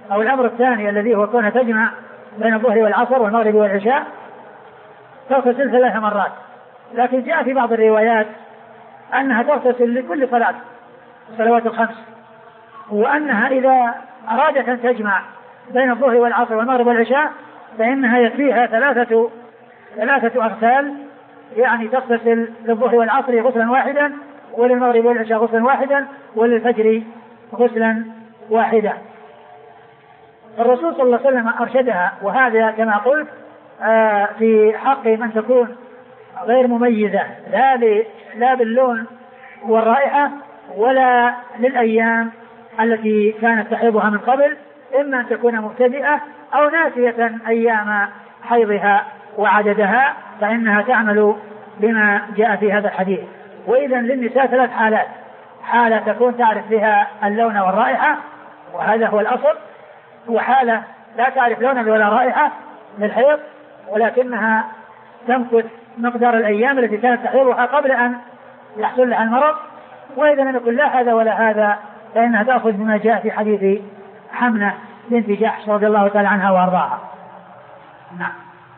أو الأمر الثاني الذي هو كونها تجمع بين الظهر والعصر والمغرب والعشاء تغتسل ثلاث مرات. لكن جاء في بعض الروايات أنها تغتسل لكل صلاة الصلوات الخمس، وأنها إذا أرادت أن تجمع بين الظهر والعصر والمغرب والعشاء فإنها يكفيها ثلاثة ثلاثة أغسال، يعني تغتسل للظهر والعصر غسلا واحدا، وللمغرب والعشاء غسلا واحدا، وللفجر غسلا واحدا. الرسول صلى الله عليه وسلم أرشدها، وهذا كما قلت آه في حق من تكون غير مميزة لا, لا باللون والرائحة ولا للأيام التي كانت تحيضها من قبل، إما أن تكون مبتدئة أو ناسية أيام حيضها وعددها، فإنها تعمل بما جاء في هذا الحديث. وإذا للنساء ثلاث حالات: حالة تكون تعرف بها اللون والرائحة وهذا هو الأصل، وحالة لا تعرف لونا ولا رائحة للحيض ولكنها تمكث مقدار الأيام التي كانت تحيضها قبل أن يحصل لها المرض. وإذا لم يكن لا هذا ولا هذا فإنها تأخذ بما جاء في حديث حمنة بنت جحش رضي الله تعالى عنها وأرضاها. نعم.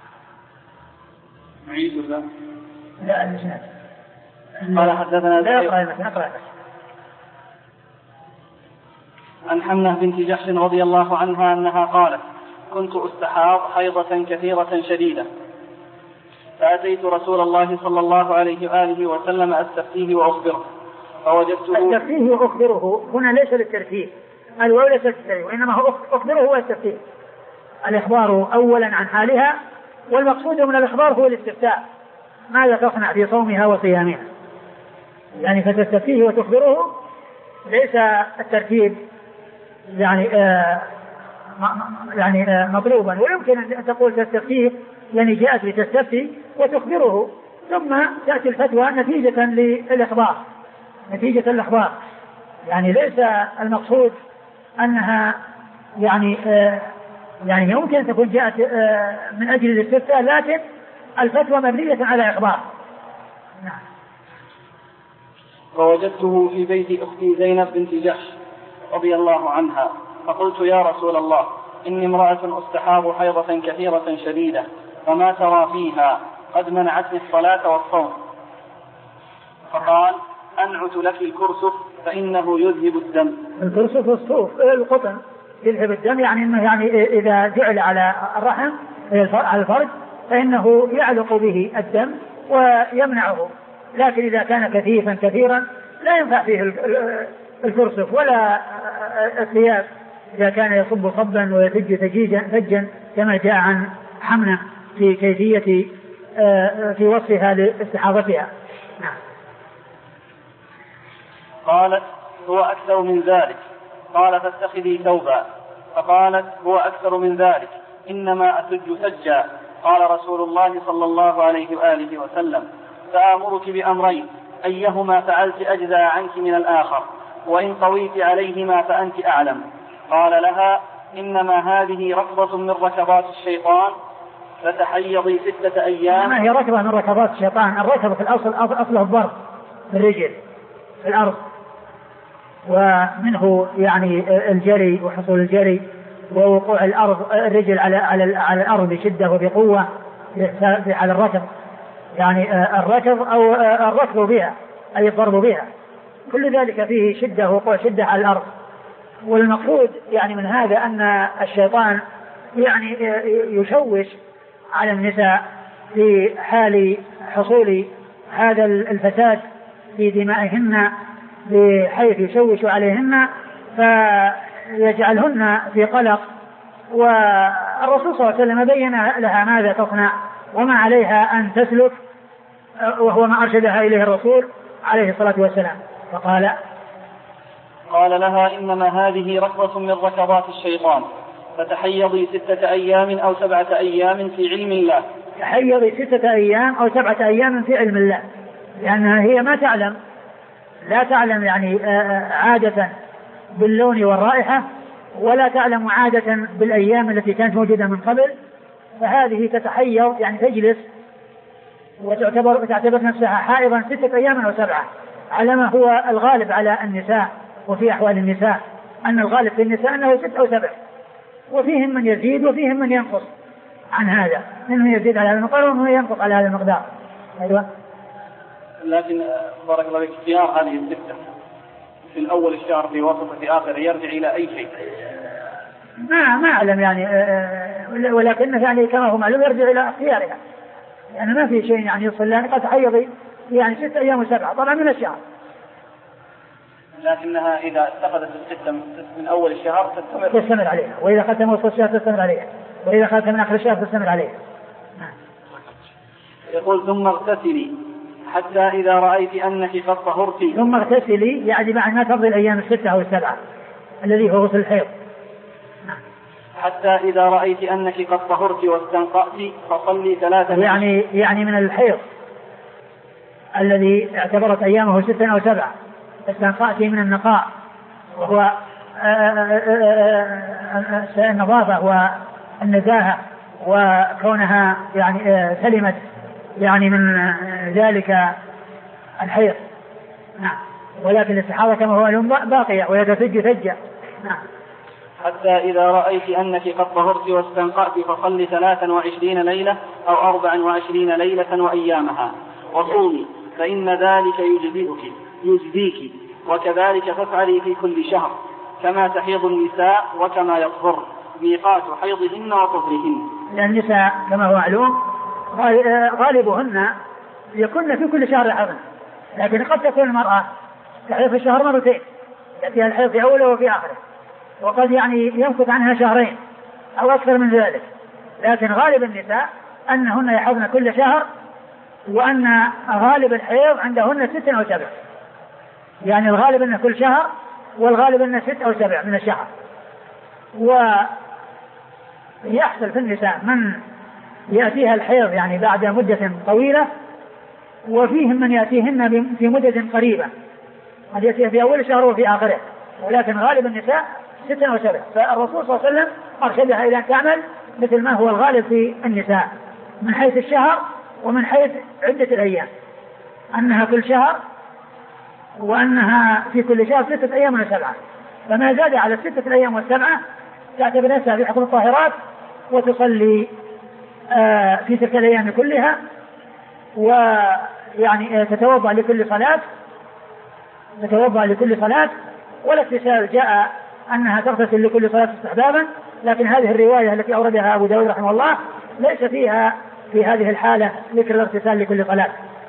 نعيد ولا لا الإسناد. قال حدثنا لا يقرأ المثل نقرأ بس. عن حمنة بنت جحش رضي الله عنها أنها قالت: كنت أستحاض حيضة كثيرة شديدة، فأتيت رسول الله صلى الله عليه وآله وسلم أستفتيه وأخبره فوجدته. أستفتيه وأخبره هنا ليس للترتيب، الواو ليس للترتيب، وإنما هو أخبره هو التفتيه، الإخبار أولا عن حالها، والمقصود من الإخبار هو الاستفتاء ماذا تصنع في صومها وصيامها، يعني فتستفتيه وتخبره ليس الترتيب يعني آه يعني آه مطلوبا. ويمكن أن تقول تستفتيه يعني جاءت لتستفتي وتخبره ثم تأتي الفتوى نتيجة للإخبار نتيجة الإخبار يعني ليس المقصود أنها يعني آه يعني يمكن أن تكون جاءت آه من أجل الاستفتاء، لكن الفتوى مبنية على إخبار. نعم. فوجدته في بيت أختي زينب بنت جحش رضي الله عنها، فقلت: يا رسول الله، إني امرأة أستحاض حيضة كثيرة شديدة، فما ترى فيها؟ قد منعتني الصلاة والصوم. فقال: أنعت لك الكرسف فإنه يذهب الدم. الكرسف الصوف القطن يذهب الدم، يعني إنه يعني إذا جعل على الرحم على الفرج فإنه يعلق به الدم ويمنعه، لكن إذا كان كثيفا كثيرا لا ينفع فيه الكرسف ولا الثياب إذا كان يصب صبا ويفج فجيجا فجا كما جاء عن حمنة في كيفية في وصفها لاستحاضتها. نعم. قالت: هو أكثر من ذلك. قال: فاتخذي ثوبا. فقالت: هو أكثر من ذلك، إنما أسج سجا. قال رسول الله صلى الله عليه وآله وسلم: سآمرك بأمرين، أيهما فعلت أجزى عنك من الآخر، وإن قويت عليهما فأنت أعلم. قال لها: إنما هذه ركضة من ركضات الشيطان، فتحيضي ستة أيام. ما هي ركضة من ركضات الشيطان؟ الركض في الأصل أصله الضرب بالرجل في الأرض، ومنه يعني الجري وحصول الجري ووقوع الأرض الرجل على على على الأرض بشدة وبقوة على الركض، يعني الركض أو الركض بها أي الضرب بها، كل ذلك فيه شدة وقوع شدة على الأرض. والمقصود يعني من هذا أن الشيطان يعني يشوش على النساء في حال حصول هذا الفساد في دمائهن بحيث يشوش عليهن فيجعلهن في قلق. والرسول صلى الله عليه وسلم بين لها ماذا تصنع وما عليها أن تسلك، وهو ما أرشدها إليه الرسول عليه الصلاة والسلام. فقال قال لها: إنما هذه ركضة من ركضات الشيطان، فتحيضي ستة أيام أو سبعة أيام في علم الله. تحيضي ستة أيام أو سبعة أيام في علم الله، لأنها هي ما تعلم لا تعلم يعني عادة باللون والرائحة، ولا تعلم عادة بالأيام التي كانت موجودة من قبل، فهذه تتحيض يعني تجلس وتعتبر تعتبر نفسها حائضا ستة أيام أو سبعة، على ما هو الغالب على النساء وفي أحوال النساء، أن الغالب في النساء أنه ست أو سبع، وفيهم من يزيد وفيهم من ينقص عن هذا، منهم يزيد على هذا المقدار ومنهم ينقص على هذا المقدار. أيوة. لكن بارك الله فيك اختيار هذه الستة في الأول الشهر في وسط في آخر يرجع إلى أي شيء؟ ما ما أعلم يعني، ولكن يعني كما هو معلوم يرجع إلى اختيارها، يعني ما في شيء يعني يصل لها قد حيضي يعني ست أيام وسبعة طبعا من الشهر، لكنها إذا اتخذت الستة من أول الشهر تستمر تستمر عليها، وإذا أخذت من وسط الشهر تستمر عليها، وإذا أخذت من آخر الشهر تستمر عليها. يقول ثم اغتسلي حتى إذا رأيت أنك قد طهرت. ثم اغتسلي يعني بعد ما تقضي الأيام الستة أو السبعة الذي هو غسل الحيض. حتى إذا رأيت أنك قد طهرت واستنقأت فصلي ثلاثة. يعني يعني من الحيض الذي اعتبرت أيامه ستة أو سبعة استنقأت من النقاء وهو النظافة والنزاهة وكونها يعني سلمت يعني من ذلك الحيض. نعم. ولكن الاستحاضة كما هو اليوم باقية وهي تسج سجة. نعم. حتى إذا رأيت أنك قد طهرت واستنقأت فصلي ثلاثا وعشرين ليلة أو أربعا وعشرين ليلة وأيامها وصومي فإن ذلك يجزئك يجزيك وكذلك تفعلي في كل شهر كما تحيض النساء وكما يطهر ميقات حيضهن وطهرهن. لأن النساء كما هو معلوم غالبهن يكون في كل شهر حيض، لكن قد تكون المرأة تحيض في الشهر مرتين، يأتيها الحيض في أوله وفي آخره، وقد يعني يمكث عنها شهرين أو أكثر من ذلك، لكن غالب النساء أنهن يحضن كل شهر، وأن غالب الحيض عندهن ست أو سبع، يعني الغالب أن كل شهر والغالب أن ست أو سبع من الشهر. ويحصل في النساء من يأتيها الحيض يعني بعد مدة طويلة، وفيهم من يأتيهن في مدة قريبة، قد يأتيها في أول الشهر وفي آخره، ولكن غالب النساء ست أو سبع. فالرسول صلى الله عليه وسلم أرشدها إلى أن تعمل مثل ما هو الغالب في النساء من حيث الشهر ومن حيث عدة الأيام، أنها كل شهر وأنها في كل شهر ستة أيام وسبعة، فما زاد على الستة الأيام والسبعة تعتبر نفسها في حكم الطاهرات وتصلي آه في تلك الأيام كلها، ويعني آه تتوضأ لكل صلاة تتوضأ لكل صلاة والاغتسال جاء أنها تغتسل لكل صلاة استحبابا، لكن هذه الرواية التي أوردها أبو داود رحمه الله ليس فيها في هذه الحالة ذكر الاغتسال لكل صلاة.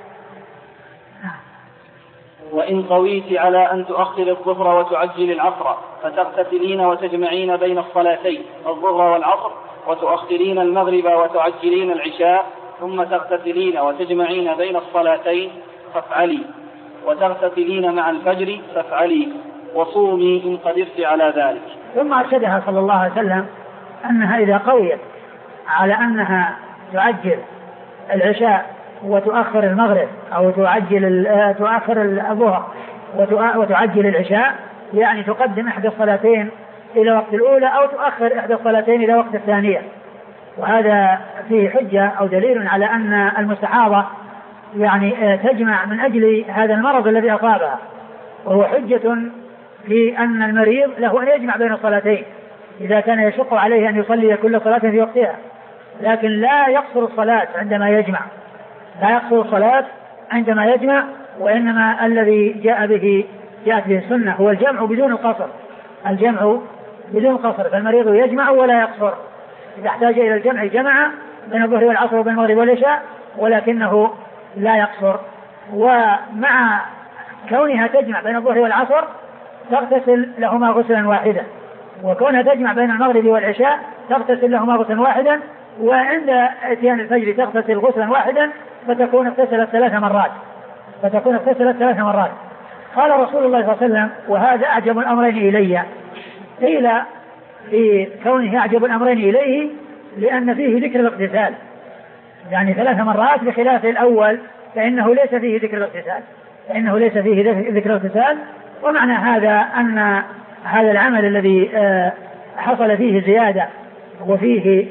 وإن قويت على أن تؤخر الظهر وتعجل العصر فتغتسلين وتجمعين بين الصلاتين الظهر والعصر وتؤخرين المغرب وتعجلين العشاء ثم تغتسلين وتجمعين بين الصلاتين فافعلي، وتغتسلين مع الفجر فافعلي، وصومي إن قدرت على ذلك. ثم أرشدها صلى الله عليه وسلم أنها إذا قويت على أنها تعجل العشاء وتؤخر المغرب أو تعجل تؤخر الظهر وتعجل العشاء، يعني تقدم إحدى الصلاتين إلى وقت الأولى أو تؤخر إحدى الصلاتين إلى وقت الثانية، وهذا فيه حجة أو دليل على أن المستحاضة يعني تجمع من أجل هذا المرض الذي أصابها، وهو حجة في أن المريض له أن يجمع بين الصلاتين إذا كان يشق عليه أن يصلي كل صلاة في وقتها، لكن لا يقصر الصلاة عندما يجمع لا يقصر الصلاة عندما يجمع وإنما الذي جاء به جاءت به السنة هو الجمع بدون القصر، الجمع بدون قصر، فالمريض يجمع ولا يقصر، إذا احتاج إلى الجمع جمع بين الظهر والعصر وبين المغرب والعشاء ولكنه لا يقصر. ومع كونها تجمع بين الظهر والعصر تغتسل لهما غسلا واحدا، وكونها تجمع بين المغرب والعشاء تغتسل لهما غسلا واحدا، وعند اتيان الفجر تغتسل غسلا واحدا فتكون اغتسلت ثلاث مرات فتكون اغتسلت ثلاث مرات. قال رسول الله صلى الله عليه وسلم وهذا أعجب الأمرين إلي، قيل في كونه أعجب الأمرين إليه لأن فيه ذكر الاغتسال، يعني ثلاث مرات بخلاف الأول فإنه ليس فيه ذكر الاغتسال فإنه ليس فيه ذكر الاغتسال. ومعنى هذا أن هذا العمل الذي حصل فيه زيادة وفيه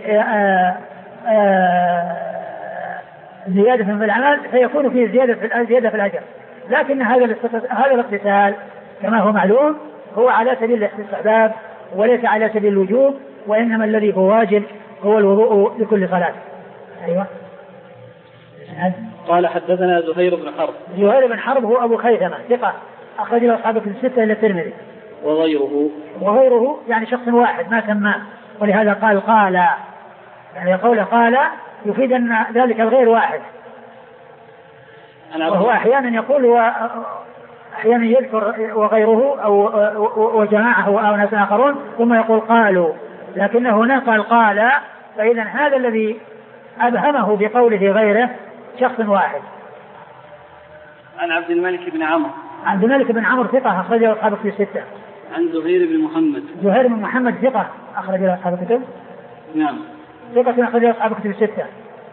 زيادة في العمل فيكون فيه زيادة في زيادة في الأجر، لكن هذا هذا الاغتسال كما هو معلوم هو على سبيل الاستحباب وليس على سبيل الوجوب، وإنما الذي هو واجب هو الوضوء لكل صلاة. أيوة. قال حدثنا زهير بن حرب. زهير بن حرب هو أبو خيثمة ثقة أخرج له أصحاب الكتب الستة إلا الترمذي. وغيره وغيره يعني شخص واحد ما سماه، ولهذا قال قال، يعني قوله قال يفيد أن ذلك الغير واحد، وهو أحيانا يقول وأحيانا يذكر وغيره أو وجماعة أو ناس آخرون ثم يقول قالوا، لكنه هنا قال قال، فإذا هذا الذي أبهمه بقوله غيره شخص واحد. عن عبد الملك بن عمرو. عبد الملك بن عمرو ثقة أخرج له أصحاب الكتب الستة. عن زهير بن محمد. زهير بن محمد ثقة أخرج له أصحاب الكتب. نعم. ثقة أخرج له أصحاب الكتب الستة.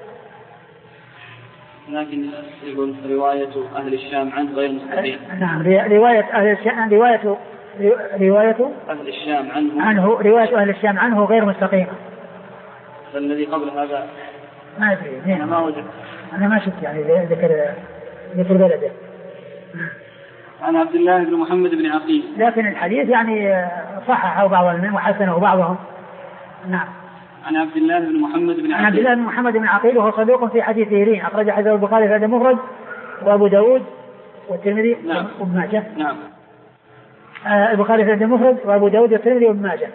لكن يقول رواية أهل الشام عنه غير مستقيم. نعم رواية أهل الشام رواية رواية أهل الشام عنه عنه رواية أهل الشام عنه غير مستقيمة. فالذي قبل هذا ما أدري. أنا ما وجدت. أنا ما شفت يعني ذكر ذكر بلده. عن عبد الله بن محمد بن عقيل. لكن الحديث يعني صححه بعض المن وحسنه بعضهم. نعم. عن عبد الله بن محمد بن عقيل. عن عبد الله بن محمد بن عقيل وهو صدوق في حديثه لين أخرج حديث البخاري في هذا المفرد وأبو داود والترمذي. نعم. وابن ماجه. نعم. آه البخاري في هذا المفرد وأبو داود والترمذي وابن ماجه.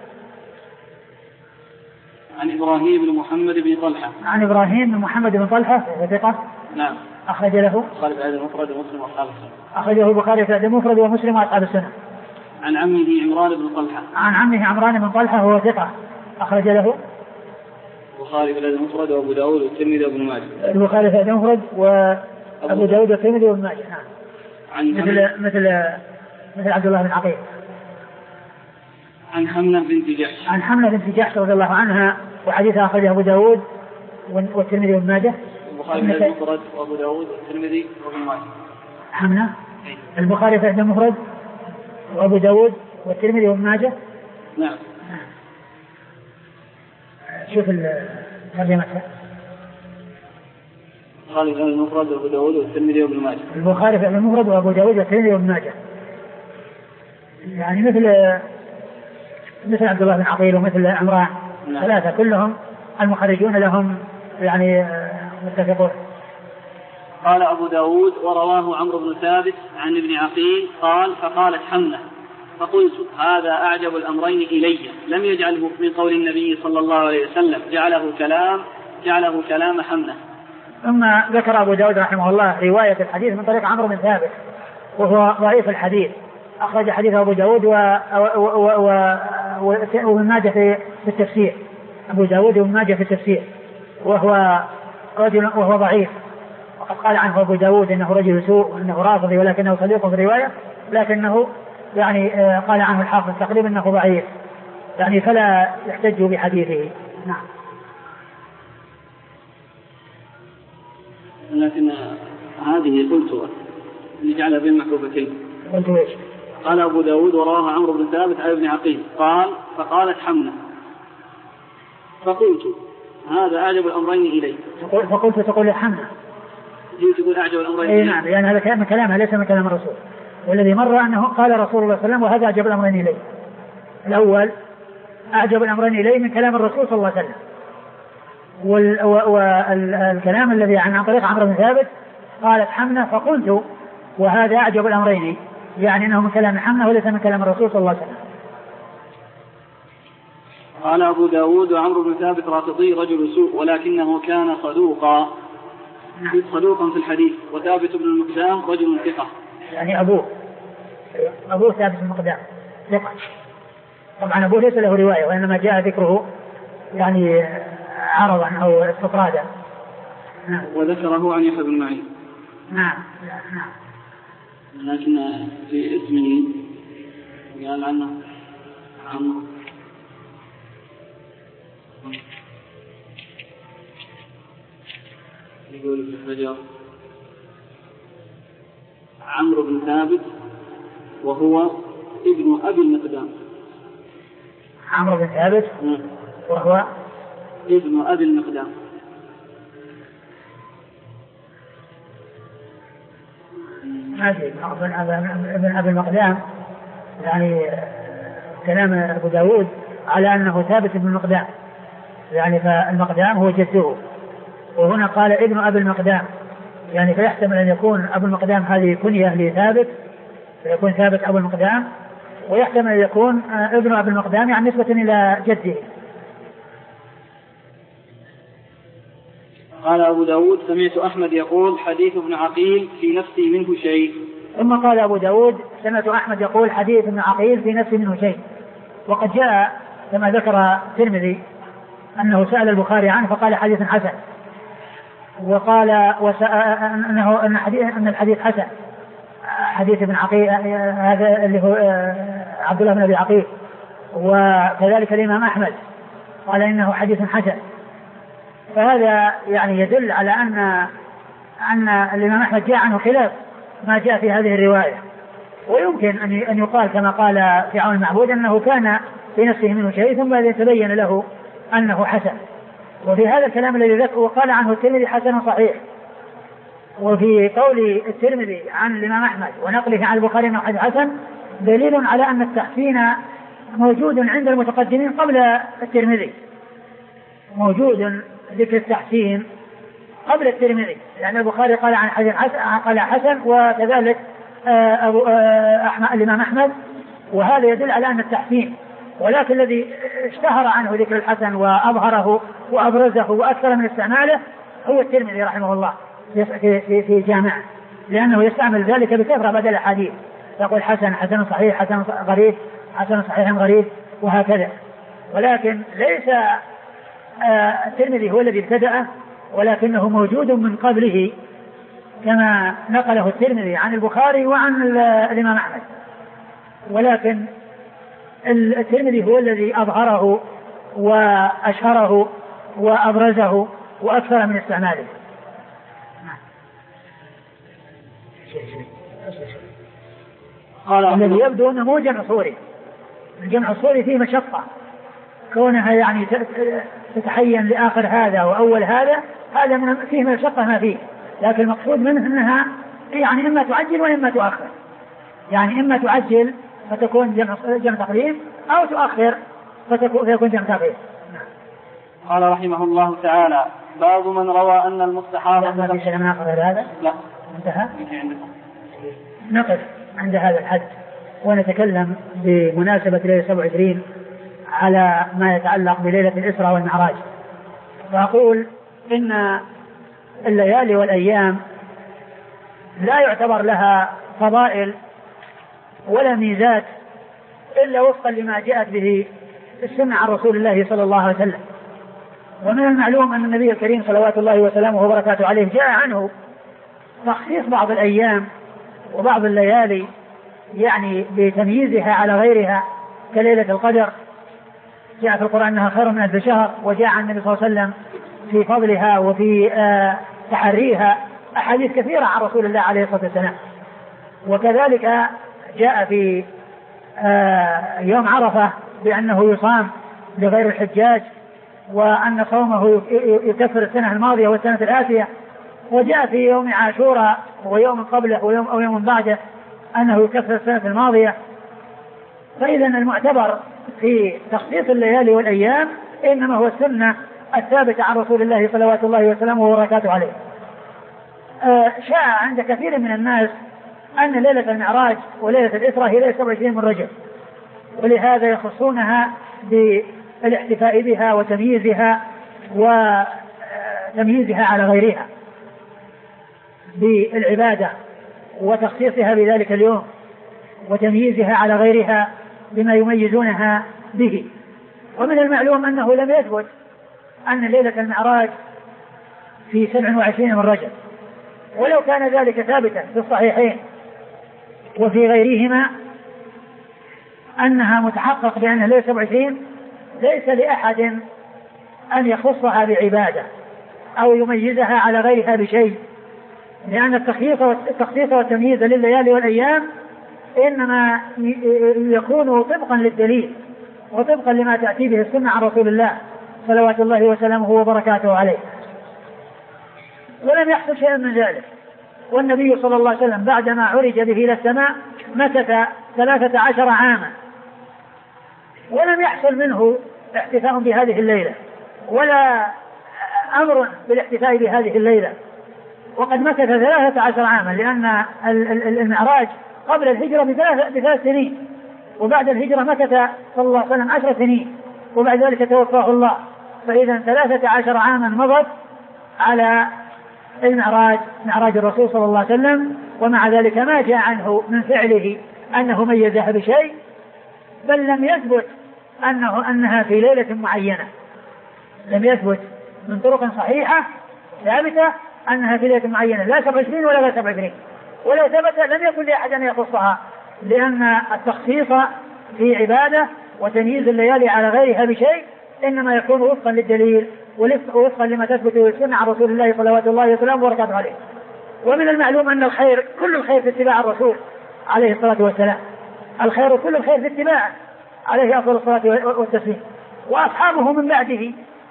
عن إبراهيم بن محمد بن طلحة. عن إبراهيم بن محمد بن طلحة ثقة. نعم. أخرج له البخاري في هذا المفرد ومسلم وأصحاب السنة. أخرجه البخاري في هذا المفرد ومسلم وأصحاب السنة. عن عمه عمران بن طلحة. عن عمه عمران بن طلحة وهو ثقة أخرج له البخاري في هذا المفرد وأبو داود والترمذي وابن ماجه. البخاري في هذا المفرد وأبو داود والترمذي وابن ماجه. نعم. عن مثل مثل مثل عبد الله بن عقيل. عن حملة بنت جحش. عن حملة بنت جحش رضي الله عنها وحديثها أخرجه أبو داود والترمذي وابن ماجه. البخاري في هذا المفرد وأبو داود والترمذي وابن ماجه. حملة البخاري في هذا المفرد وأبو داود والترمذي وابن ماجه. نعم. شوف الترجمة. البخاري في هذا المفرد وأبو داود والترمذي وابن ماجه. البخاري في هذا المفرد وأبو داود والترمذي وابن ماجه. يعني مثل مثل عبد الله بن عقيل ومثل عمران. نعم. ثلاثة كلهم المخرجون لهم يعني متفقون. قال أبو داود ورواه عمرو بن ثابت عن ابن عقيل قال فقالت حملة فقلت هذا أعجب الأمرين إلي لم يجعله من قول النبي صلى الله عليه وسلم جعله كلام جعله كلام حملة. ثم ذكر أبو داود رحمه الله رواية الحديث من طريق عمرو بن ثابت وهو ضعيف الحديث أخرج حديث أبو داود وابن ماجه في التفسير. أبو داود وابن ماجه في التفسير وهو رجل وهو ضعيف وقد قال عنه أبو داود إنه رجل سوء وإنه رافضي ولكنه صديق في الرواية لكنه يعني قال عنه الحافظ تقريبا إنه ضعيف يعني فلا يحتج بحديثه. نعم. لكن هذه قلت نجعلها بين محبوبتين. قلت ايش؟ قال أبو داود ورواه عمرو بن ثابت عن ابن عقيل قال فقالت حملة فقلت هذا أعجب الأمرين إلي. فقلت تقول حملة جيت تقول أعجب الأمرين إلي. أي نعم لأن هذا كلام كلامها ليس من كلام الرسول والذي مر أنه قال رسول الله صلى الله عليه وسلم وهذا أعجب الأمرين إلي. الأول أعجب الأمرين إلي من كلام الرسول صلى الله عليه وسلم والكلام الذي عن طريق عمرو بن ثابت قالت حملة فقلت وهذا أعجب الأمرين يعني أنه من كلام حملة وليس من كلام الرسول صلى الله عليه وسلم. قال أبو داود وعمرو بن ثابت رافضي رجل سوء ولكنه كان صدوقا صدوقا في الحديث وثابت بن المقدام رجل ثقة. يعني أبوه أبوه ثابت بن المقدام ثقة. طبعا أبوه ليس له رواية وإنما جاء ذكره يعني عرضا أو استطرادا. نعم. وذكره عن يحيى بن معين. نعم نعم. لكن في اسمه قال عنه عمرو يقول في الحجر عمرو بن ثابت وهو ابن أبي المقدام. عمرو بن ثابت وهو ابن أبي المقدام. ما أدري ابن أبي المقدام يعني كلام أبو داود على أنه ثابت بن المقدام، يعني فالمقدام هو جده، وهنا قال ابن أبي المقدام، يعني فيحتمل أن يكون أبو المقدام هذه كنية لثابت فيكون ثابت أبو المقدام، ويحتمل أن يكون ابن أبي المقدام يعني نسبة إلى جده. قال أبو داود سمعت أحمد يقول حديث ابن عقيل في نفسي منه شيء. ثم قال أبو داود سمعت أحمد يقول حديث ابن عقيل في نفسي منه شيء. وقد جاء كما ذكر الترمذي أنه سأل البخاري عنه فقال حديث حسن، وقال أنه أن حديث أن الحديث حسن، حديث ابن عقيل هذا اللي هو عبد الله بن أبي عقيل. وكذلك الإمام أحمد قال إنه حديث حسن. فهذا يعني يدل على أن أن الإمام أحمد جاء عنه خلاف ما جاء في هذه الرواية. ويمكن أن يقال كما قال في عون المعبود أنه كان في نفسه منه شيء ثم يتبين له أنه حسن. وفي هذا الكلام الذي ذكر وقال عنه الترمذي حسن صحيح، وفي قول الترمذي عن الإمام أحمد ونقله عن البخاري أنه حديث حسن دليل على أن التحسين موجود عند المتقدمين قبل الترمذي، موجود ذكر التحسين قبل الترمذي، يعني البخاري قال عن حديث حسن قال حسن، وكذلك أبو أحمد الإمام أحمد، وهذا يدل على أن التحسين. ولكن الذي اشتهر عنه ذكر الحسن وأظهره وأبرزه وأكثر من استعماله هو الترمذي رحمه الله في في في جامع، لأنه يستعمل ذلك بكثرة بدل الحديث، يقول حسن حسن صحيح حسن غريب حسن صحيح غريب وهكذا. ولكن ليس الترمذي هو الذي ابتدأه، ولكنه موجود من قبله كما نقله الترمذي عن البخاري وعن الإمام أحمد، ولكن الترمذي هو الذي أظهره وأشهره وأبرزه وأكثر من استعماله. الذي يبدو أنه مو جمع صوري، الجمع الصوري فيه مشقة كونها يعني تتحين لآخر هذا وأول هذا، هذا من فيه مشقة ما فيه، لكن المقصود منه أنها يعني إما تعجل وإما تؤخر، يعني إما تعجل فتكون جمع جمع تقديم أو تؤخر فتكون جمع تأخير. قال رحمه الله تعالى باب من روى أن المستحاضة ما في شيء ناقض هذا؟ لا انتهى. نقف عند هذا الحد ونتكلم بمناسبة ليلة سبعة وعشرين على ما يتعلق بليلة الإسراء والمعراج. وأقول إن الليالي والأيام لا يعتبر لها فضائل ولا ميزات إلا وفقا لما جاءت به السنة عن رسول الله صلى الله عليه وسلم. ومن المعلوم أن النبي الكريم صلوات الله وسلامه وبركاته عليه جاء عنه تخصيص بعض الأيام وبعض الليالي يعني بتمييزها على غيرها كليلة القدر، جاء في القرآن أنها خير من ألف شهر، وجاء عن النبي صلى الله عليه وسلم في فضلها وفي آه تحريها أحاديث كثيرة عن رسول الله عليه الصلاة والسلام. وكذلك جاء في آه يوم عرفة بأنه يصام لغير الحجاج، وأن صومه يكفر السنة الماضية والسنة الآتية. وجاء في يوم عاشوراء ويوم قبله ويوم أو يوم بعده أنه يكفر السنة الماضية. فإذا المعتبر في تخصيص الليالي والأيام إنما هو السنة الثابتة عن رسول الله صلوات الله وسلامه وبركاته عليه. آه شاء عند كثير من الناس أن ليلة المعراج وليلة الإسراء هي ليلة سبعة وعشرين من رجب، ولهذا يخصونها بالاحتفاء بها وتمييزها وتمييزها على غيرها بالعبادة وتخصيصها بذلك اليوم وتمييزها على غيرها بما يميزونها به. ومن المعلوم أنه لم يثبت أن ليلة المعراج في سبع وعشرين من رجب، ولو كان ذلك ثابتا في الصحيحين وفي غيرهما أنها متحقق بأنها ليلة سبع وعشرين، ليس لأحد أن يخصها بعبادة أو يميزها على غيرها بشيء، لأن التخصيص والتمييز لليالي والأيام إنما يكون طبقا للدليل وطبقا لما تأتي به السنة عن رسول الله صلوات الله وسلامه وبركاته عليه. ولم يحصل شيء من ذلك، والنبي صلى الله عليه وسلم بعدما عرج به إلى السماء مكث ثلاثة عشر عاما ولم يحصل منه احتفاء بهذه الليلة ولا أمر بالاحتفاء بهذه الليلة، وقد مكث ثلاثة عشر عاما، لأن المعراج قبل الهجرة بثلاث سنين، وبعد الهجرة مكث صلى الله عليه وسلم عشر سنين، وبعد ذلك توفاه الله، فإذا ثلاثة عشر عاما مضت على المعراج، معراج الرسول صلى الله عليه وسلم. ومع ذلك ما جاء عنه من فعله أنه ميزها بشيء، بل لم يثبت أنه أنها في ليلة معينة، لم يثبت من طرق صحيحة ثابتة أنها في ليلة معينة، لا سبع عشرين ولا لا سبع عشرين، ولو ثبت لم يكن لأحد أن يخصها، لأن التخصيص في عبادة وتمييز الليالي على غيرها بشيء إنما يكون وفقا للدليل ووفقا لما تثبت السنة عن رسول الله صلوات الله وسلامه وبركاته عليه. ومن المعلوم أن الخير كل الخير في اتباع الرسول عليه الصلاة والسلام، الخير كل الخير في اتباعه عليه أفضل الصلاة والتسليم. وأصحابه من بعده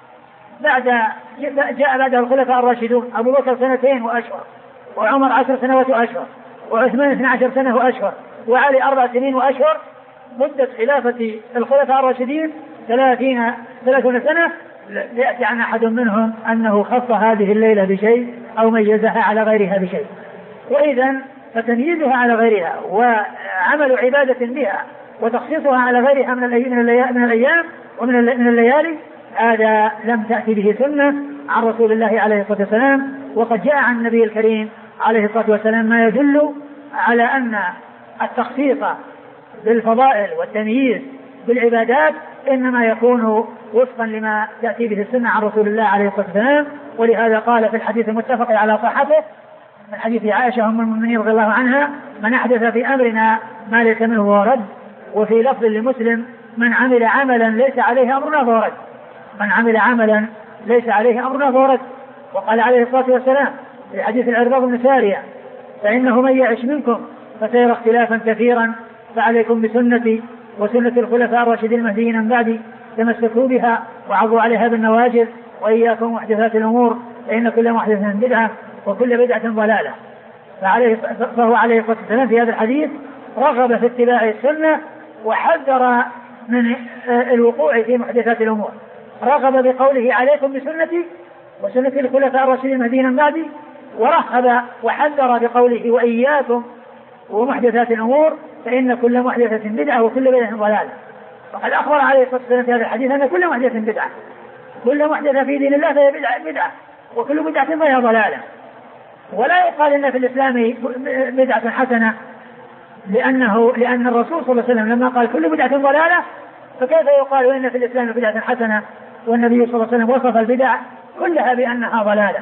بعد جاء بعده الخلفاء الراشدون، أبو بكر سنتين وأشهر، وعمر عشر سنوات وأشهر، وعثمان اثنى عشر سنة وأشهر، وعلي أربع سنين وأشهر. مدة خلافة الخلفاء الراشدين ثلاثين ثلاثون سنة. يأتي عن أحد منهم أنه خص هذه الليلة بشيء أو ميزها على غيرها بشيء. وإذا فتمييزها على غيرها وعمل عبادة بها وتخصيصها على غيرها من الأيام ومن من الليالي، هذا لم تأتي به سنة عن رسول الله عليه الصلاة والسلام. وقد جاء عن النبي الكريم عليه الصلاة والسلام ما يدل على أن التخصيص بالفضائل والتمييز بالعبادات إنما يكون وفقا لما تأتي به السنة عن رسول الله عليه الصلاة والسلام. ولهذا قال في الحديث المتفق على صحته من حديث عائشة أم المؤمنين رضي الله عنها: من أحدث في أمرنا ما ليس منه فهو رد. وفي لفظ لمسلم: من عمل عملا ليس عليه أمرنا فهو رد. من عمل عملا ليس عليه أمرنا فهو رد. وقال عليه الصلاة والسلام في حديث العرباض بن سارية: فإنه من يعش منكم فسيرى اختلافا كثيرا، فعليكم بسنتي وسنة الخلفاء الراشدين المهديين من بعدي، تمسكوا بها وعضوا عليها بالنواجذ، وإياكم محدثات الأمور، فإن كل محدثة بدعة وكل بدعة ضلالة. فعليه فهو عليه الصلاة والسلام في هذا الحديث رغب في اتباع السنة وحذر من الوقوع في محدثات الأمور. رغب بقوله: عليكم بسنتي وسنة الخلفاء الراشدين المهديين من بعدي، ورهب وحذر بقوله: وإياكم ومحدثات الأمور، فإن كل محدثة بدعة وكل بدعة ضلالة. وقد أخبر عليه الصلاة والسلام في هذا الحديث أن كل محدثة بدعة، كل محدثة في دين الله فهي بدعة, بدعة وكل بدعة فهي ضلالة. ولا يقال إن في الإسلام بدعة حسنة، لأنه لأن الرسول صلى الله عليه وسلم لما قال كل بدعة ضلالة، فكيف يقال إن في الإسلام بدعة حسنة والنبي صلى الله عليه وسلم وصف البدع كلها بأنها ضلالة؟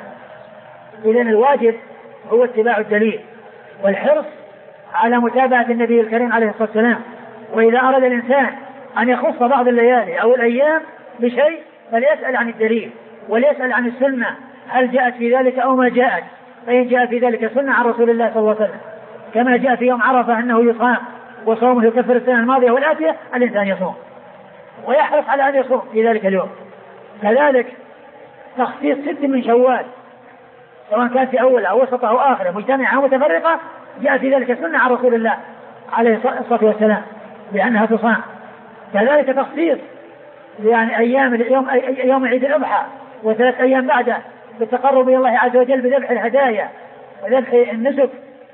إذن الواجب هو اتباع الدليل والحرص على متابعة النبي الكريم عليه الصلاة والسلام. وإذا أراد الإنسان أن يخص بعض الليالي أو الأيام بشيء فليسأل عن الدليل وليسأل عن السنة، هل جاءت في ذلك أو ما جاءت. فإن جاء في ذلك سنة عن رسول الله صلى الله عليه وسلم، كما جاء في يوم عرفة أنه يصام وصومه يكفر السنة الماضية والآتية، الإنسان يصوم ويحرص على أن يصوم في ذلك اليوم. كذلك تخصيص ست من شوال سواء كان في أول أو وسط أو آخر مجتمعة أو متفرقة، جاء في ذلك سنة عن رسول الله عليه الصلاة والسلام بأنها تصام. كذلك تخصيص يعني أيام اليوم يوم عيد الأضحى وثلاث أيام بعده بالتقرب إلى الله عز وجل بذبح الهدايا وذبح النسك.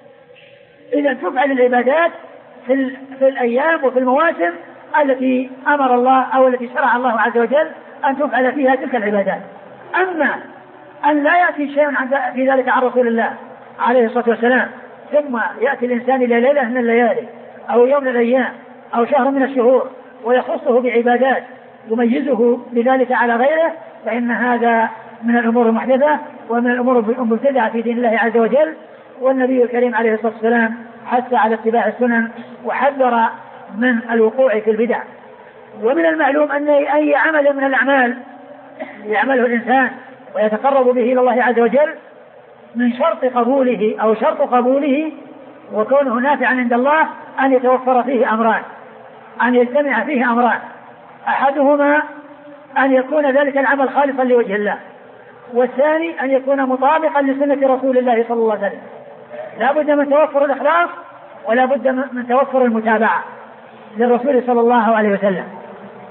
إذا تفعل العبادات في, في الأيام وفي المواسم التي أمر الله أو التي شرع الله عز وجل أن تفعل فيها تلك العبادات. أما أن لا يأتي شيء في ذلك عن رسول الله عليه الصلاة والسلام ثم يأتي الإنسان إلى ليلة من الليالي أو يوم من الأيام أو شهر من الشهور ويخصه بعبادات يميزه بذلك على غيره، فإن هذا من الأمور المحدثة ومن الأمور المبتدعة في دين الله عز وجل. والنبي الكريم عليه الصلاة والسلام حث على اتباع السنن وحذر من الوقوع في البدع. ومن المعلوم أن أي عمل من الأعمال يعمله الإنسان ويتقرب به إلى الله عز وجل من شرط قبوله أو شرط قبوله وكونه نافعا عند الله أن يتوفر فيه أمران، أن يجتمع فيه أمران: أحدهما أن يكون ذلك العمل خالصا لوجه الله، والثاني أن يكون مطابقا لسنة رسول الله صلى الله عليه وسلم. لا بد من توفر الإخلاص ولا بد من توفر المتابعة للرسول صلى الله عليه وسلم.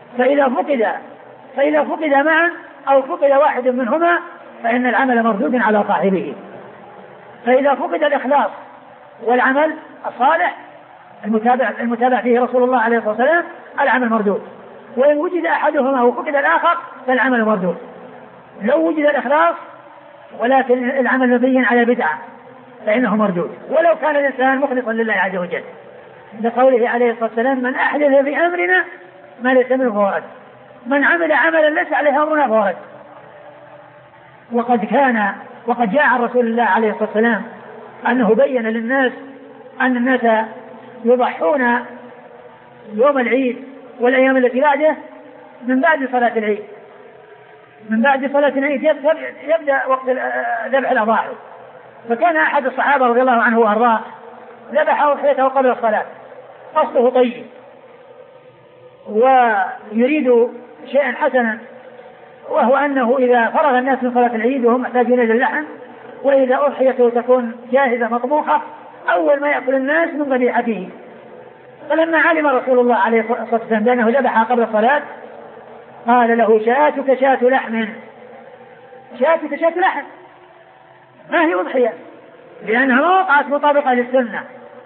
فإذا فقد فإذا فقد معا أو فقد واحد منهما فإن العمل مردود على صاحبه. فإذا فقد الإخلاص والعمل الصالح المتابع, المتابع فيه رسول الله عليه الصلاة والسلام العمل مردود. وإن وجد أحدهما وفقد الآخر فالعمل مردود. لو وجد الإخلاص ولكن العمل مبين على بدعة فإنه مردود، ولو كان الإنسان مخلصا لله عز وجل، لقوله عليه الصلاة والسلام من أحدث في أمرنا ما ليس منه فهو رد، من عمل عملا ليس عليه أمرنا فهو رد. وقد كان وقد جاء عن رسول الله عليه الصلاة والسلام أنه بين للناس أن الناس يضحون يوم العيد والأيام التي بعده من بعد صلاة العيد، من بعد صلاة العيد يبدأ وقت ذبح الأضاحي. فكان أحد الصحابة رضي الله عنه وأرضاه ذبح أضحيته قبل الصلاة، قصده طيب ويريد شيئا حسنا، وهو أنه إذا فرغ الناس من صلاة العيد وهم محتاجين إلى اللحم، وإذا أضحيته تكون جاهزة مطبوخة أول ما يأكل الناس من ذبيحته. فلما علم رسول الله عليه الصلاة والسلام بأنه ذبح قبل الصلاة قال له شاتك شات لحم، شاتك شات لحم ما هي أضحية، لأنها ما وقعت مطابقة للسنة.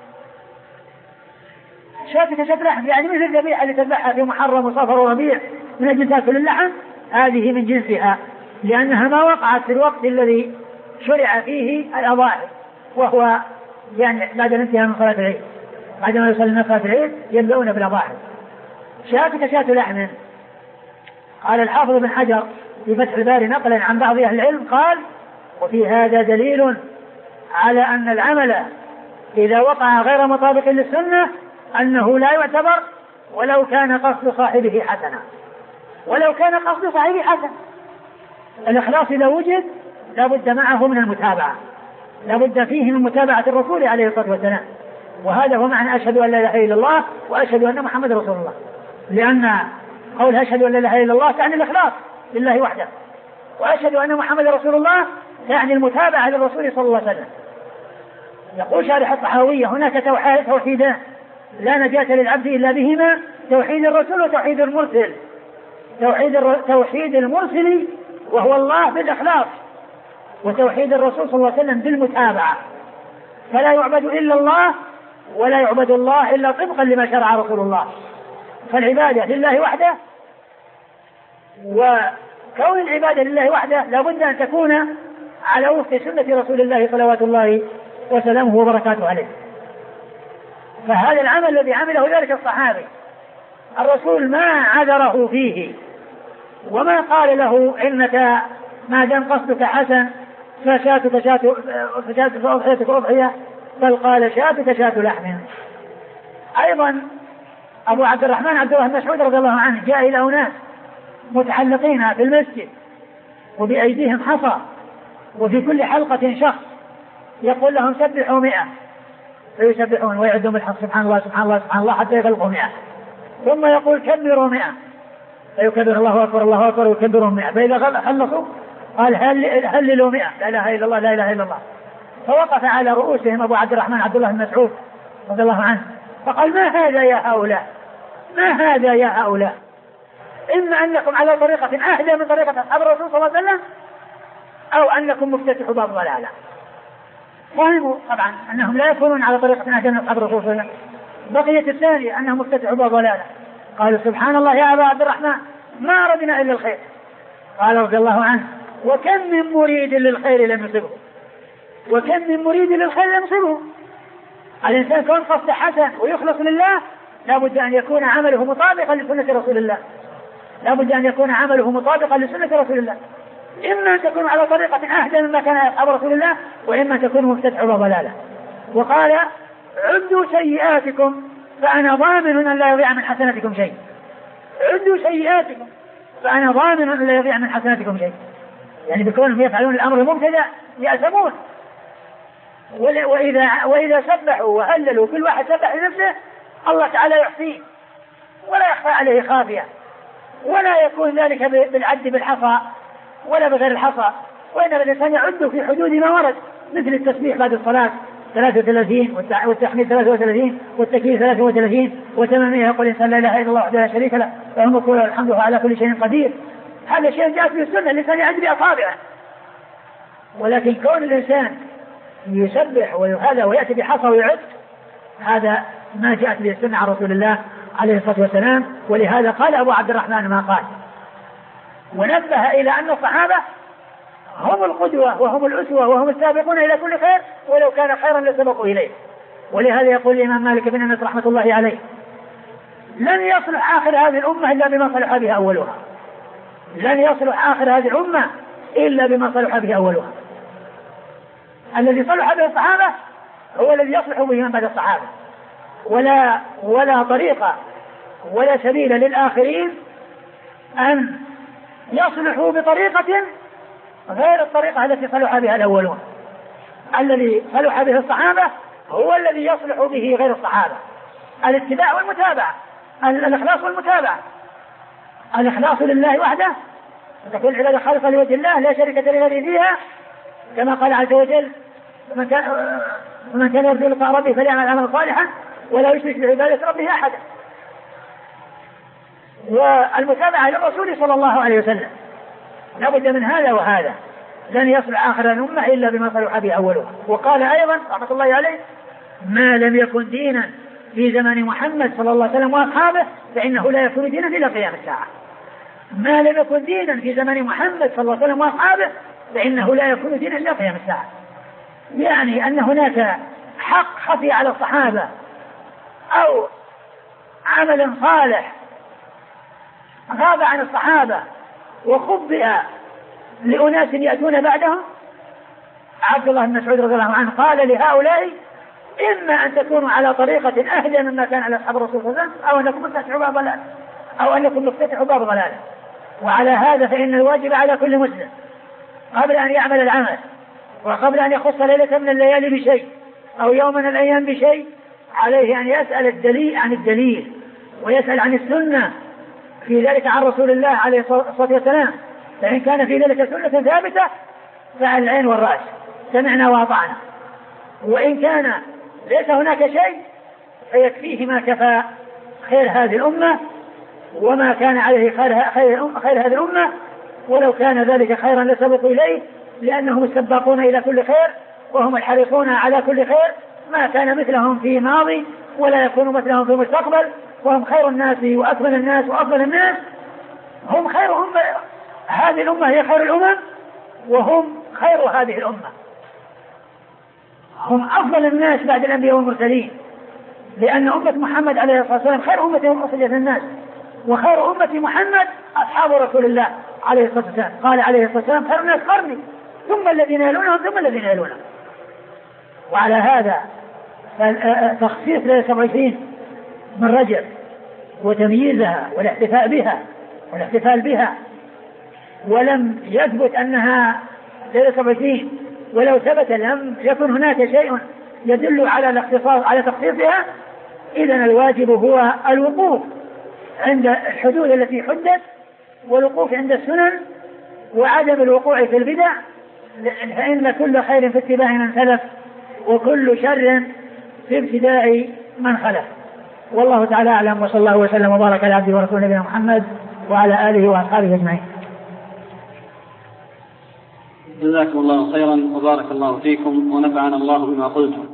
شاتك شات لحم يعني مثل الذبيحة اللي تذبحها في محرم وصفر وربيع من أجل تأكل اللحم، هذه من جنسها لأنها ما وقعت في الوقت الذي شرع فيه الأضاحي، وهو يعني بعد الانتهاء من صلاة العيد، بعد ما يصلي من صلاة العيد يبدأون بالأضاحي. شاتك شات لحم. قال الحافظ بن حجر في فتح الباري نقلا عن بعض أهل العلم قال وفي هذا دليل على أن العمل إذا وقع غير مطابق للسنة أنه لا يعتبر ولو كان قصد صاحبه حسنا، ولو كان قصد صاحبه حسن. الإخلاص إذا وجد لابد معه من المتابعة، لابد فيه من متابعة الرسول عليه الصلاة والسلام، وهذا هو معنى أشهد أن لا إله إلا الله وأشهد أن محمد رسول الله، لأن قول أشهد أن لا إله إلا الله تعني الإخلاص لله وحده، وأشهد أن محمد رسول الله يعني المتابعة للرسول صلى الله عليه وسلم. يقول شارح الطحاوية هناك توحيدان لا نجاة للعبد إلا بهما، توحيد الرسول وتوحيد المرسل. توحيد, توحيد المرسل وهو الله بالإخلاص، وتوحيد الرسول صلى الله عليه وسلم بالمتابعة. فلا يعبد إلا الله ولا يعبد الله إلا طبقا لما شرع رسول الله. فالعبادة لله وحده، وكون العبادة لله وحده لابد أن تكون على وفق سنة رسول الله صلوات الله وسلامه وبركاته عليه. فهذا العمل الذي عمله ذلك الصحابي الرسول ما عذره فيه وما قال له إنك ما دام قصدك حسن فشاتك شات فشاتك أضحيتك أضحية، بل قال شاتك شات لحم. أيضا أبو عبد الرحمن عبد الله بن مسعود رضي الله عنه جاء إلى أناس متحلقين في المسجد وبأيديهم حصى وفي كل حلقة شخص، يقول لهم سبحوا مئة، فيسبحون ويعدون بالحق سبحان الله سبحان الله سبحان الله حتى يخلقوا مئة، ثم يقول كبروا مئة، فيكبر الله أكبر الله أكبر ويكبرون مئة، فإذا خلصوا قال هللوا مئة لا إله إلا الله لا إله إلا الله. فوقف على رؤوسهم أبو عبد الرحمن عبد الله بن مسعود رضي الله عنه فقال ما هذا يا هؤلاء، ما هذا يا هؤلاء، إما أنكم على طريقة أهدى من طريقة أصحاب الرسول صلى الله عليه وسلم أو أنكم مفتتحوا باب ضلالة. فهموا طبعا أنهم لا يكونون على طريقة أهدى من أصحاب الرسول صلى الله عليه وسلم. بقية الثانية أنهم مفتتحوا باب ضلالة. قالوا سبحان الله يا أبا عبد الرحمن ما أردنا إلا الخير. قال رضي الله عنه وكم من مريد للخير لم يصبه، وكم من مريد للخير لم يصبه. الإنسان كون قصد حسن ويخلص لله لابد أن يكون عمله مطابقا لسنة رسول الله، لابد أن يكون عمله مطابقا لسنة رسول الله، إما أن تكون على طريقة أهدى مما كان أصحاب رسول الله وإما أن تكون مفتتحوا ضلالة. وقال عدوا سيئاتكم فأنا ضامن أن لا يضيع من حسناتكم شيء، عدوا سيئاتكم فأنا ضامن أن لا يضيع من حسناتكم شيء، يعني بكونهم يفعلون الأمر المبتدأ يأثمون. وإذا, وإذا سبحوا وهللوا كل واحد سبح لنفسه الله تعالى يحصيه ولا يخفى عليه خافية، ولا يكون ذلك بالعد بالحصى ولا بغير الحصى، وإنما الإنسان يعد في حدود ما ورد مثل التسبيح بعد الصلاة ثلاثة وثلاثين والتحميد ثلاثة وثلاثين والتكبير ثلاثة وثلاثين وتمامها يقول الإنسان لا إله إلا الله وحده لا شريك له له الملك وله الحمد وهو على كل شيء قدير. هذا شيء جاءت به السنة، الإنسان يعد بأصابعه. ولكن كون الإنسان يسبح وهذا ويأتي بحصى ويعد، هذا ما جاءت به السنة عن رسول الله عليه الصلاة والسلام. ولهذا قال أبو عبد الرحمن ما قال، ونبه إلى أن الصحابة هم القدوة وهم الأسوة وهم السابقون إلى كل خير، ولو كان خيرا لسبقوا إليه. ولهذا يقول الإمام مالك بن أنس رحمة الله عليه: لن يصلح آخر هذه الأمة إلا بما صلح به أولها. لن يصلح آخر هذه الأمة إلا بما صلح به أولها. الذي صلح به الصحابة هو الذي يصلح به من بعد الصحابة، ولا ولا طريقة ولا سبيل للآخرين أن يصلحوا بطريقة غير الطريقة التي صلح بها الأولون. الذي صلح به الصحابة هو الذي يصلح به غير الصحابة. الاتباع والمتابعة، الإخلاص والمتابعة. الإخلاص لله وحده، تكون العبادة خالصة لوجه الله لا شريك لغيره فيها، كما قال عز وجل: ومن كان ومن كان يرجو لقاء ربه فليعمل عملا صالحا ولا يشرك بعبادة ربه أحدا. والمتابعة للرسول صلى الله عليه وسلم لابد من هذا وهذا. لن يصلح آخر الأمة إلا بما صلح به أولها. وقال أيضا رحمة الله عليه: ما لم يكن دينا في زمن محمد صلى الله عليه وسلم وأصحابه فإنه لا يكون دينا إلى قيام الساعة. ما لم يكن دينا في زمن محمد صلى الله عليه وسلم وأصحابه فإنه لا يكون دينا إلى قيام الساعة. يعني أن هناك حق خفي على الصحابة أو عمل صالح غاب عن الصحابة وخبئ لأناس يأتون بعدهم. عبد الله بن مسعود رضي الله عنه قال لهؤلاء: إما أن تكونوا على طريقة أهدى مما كان على أصحاب الرسول صلى الله عليه وسلم، أو أنكم مفتتحوا باب ضلال، أو أنكم مفتتحوا باب ضلال. وعلى هذا فإن الواجب على كل مسلم قبل أن يعمل العمل وقبل أن يخص ليلة من الليالي بشيء أو يوم من الأيام بشيء، عليه أن يسأل الدليل عن الدليل ويسأل عن السنة في ذلك عن رسول الله عليه الصلاة والسلام. فإن كان في ذلك سنة ثابتة فعلى العين والرأس، سمعنا وأطعنا. وإن كان ليس هناك شيء فيكفيه ما كفى خير هذه الأمة وما كان عليه خير, خير, خير هذه الأمة، ولو كان ذلك خيرا لسبقوا إليه، لأنهم السباقون إلى كل خير وهم الحريصون على كل خير، ما كان مثلهم في ماضي ولا يكون مثلهم في المستقبل، وهم خير الناس وأكمل الناس وأفضل الناس. هم خيرهم، هذه الأمة هي خير الأمم وهم خير هذه الأمة. هم أفضل الناس بعد الأنبياء والمرسلين، لأن أمة محمد عليه الصلاة والسلام خير أمة أخرجت للناس، وخير أمة محمد أصحاب رسول الله عليه الصلاة والسلام. قال عليه الصلاة والسلام: خير الناس قرني ثم الذين يلونهم ثم الذين يلونهم. وعلى هذا تخصيص ليلة سبعة وعشرين من رجب وتمييزها والاحتفاء بها والاحتفال بها، ولم يثبت أنها ليلة سبعة وعشرين، ولو ثبت لم يكن هناك شيء يدل على الاختصاص على تخصيصها، إذن الواجب هو الوقوف عند الحدود التي حدت، والوقوف عند السنن، وعدم الوقوع في البدع، فإن كل خير في اتباع من سلف وكل شر في ابتداء من خلف. والله تعالى أعلم، وصلى الله وسلم وبارك على عبده ورسوله نبينا محمد وعلى آله وأصحابه أجمعين. جزاكم الله خيرا وبارك الله فيكم ونفعنا الله بما قلتم.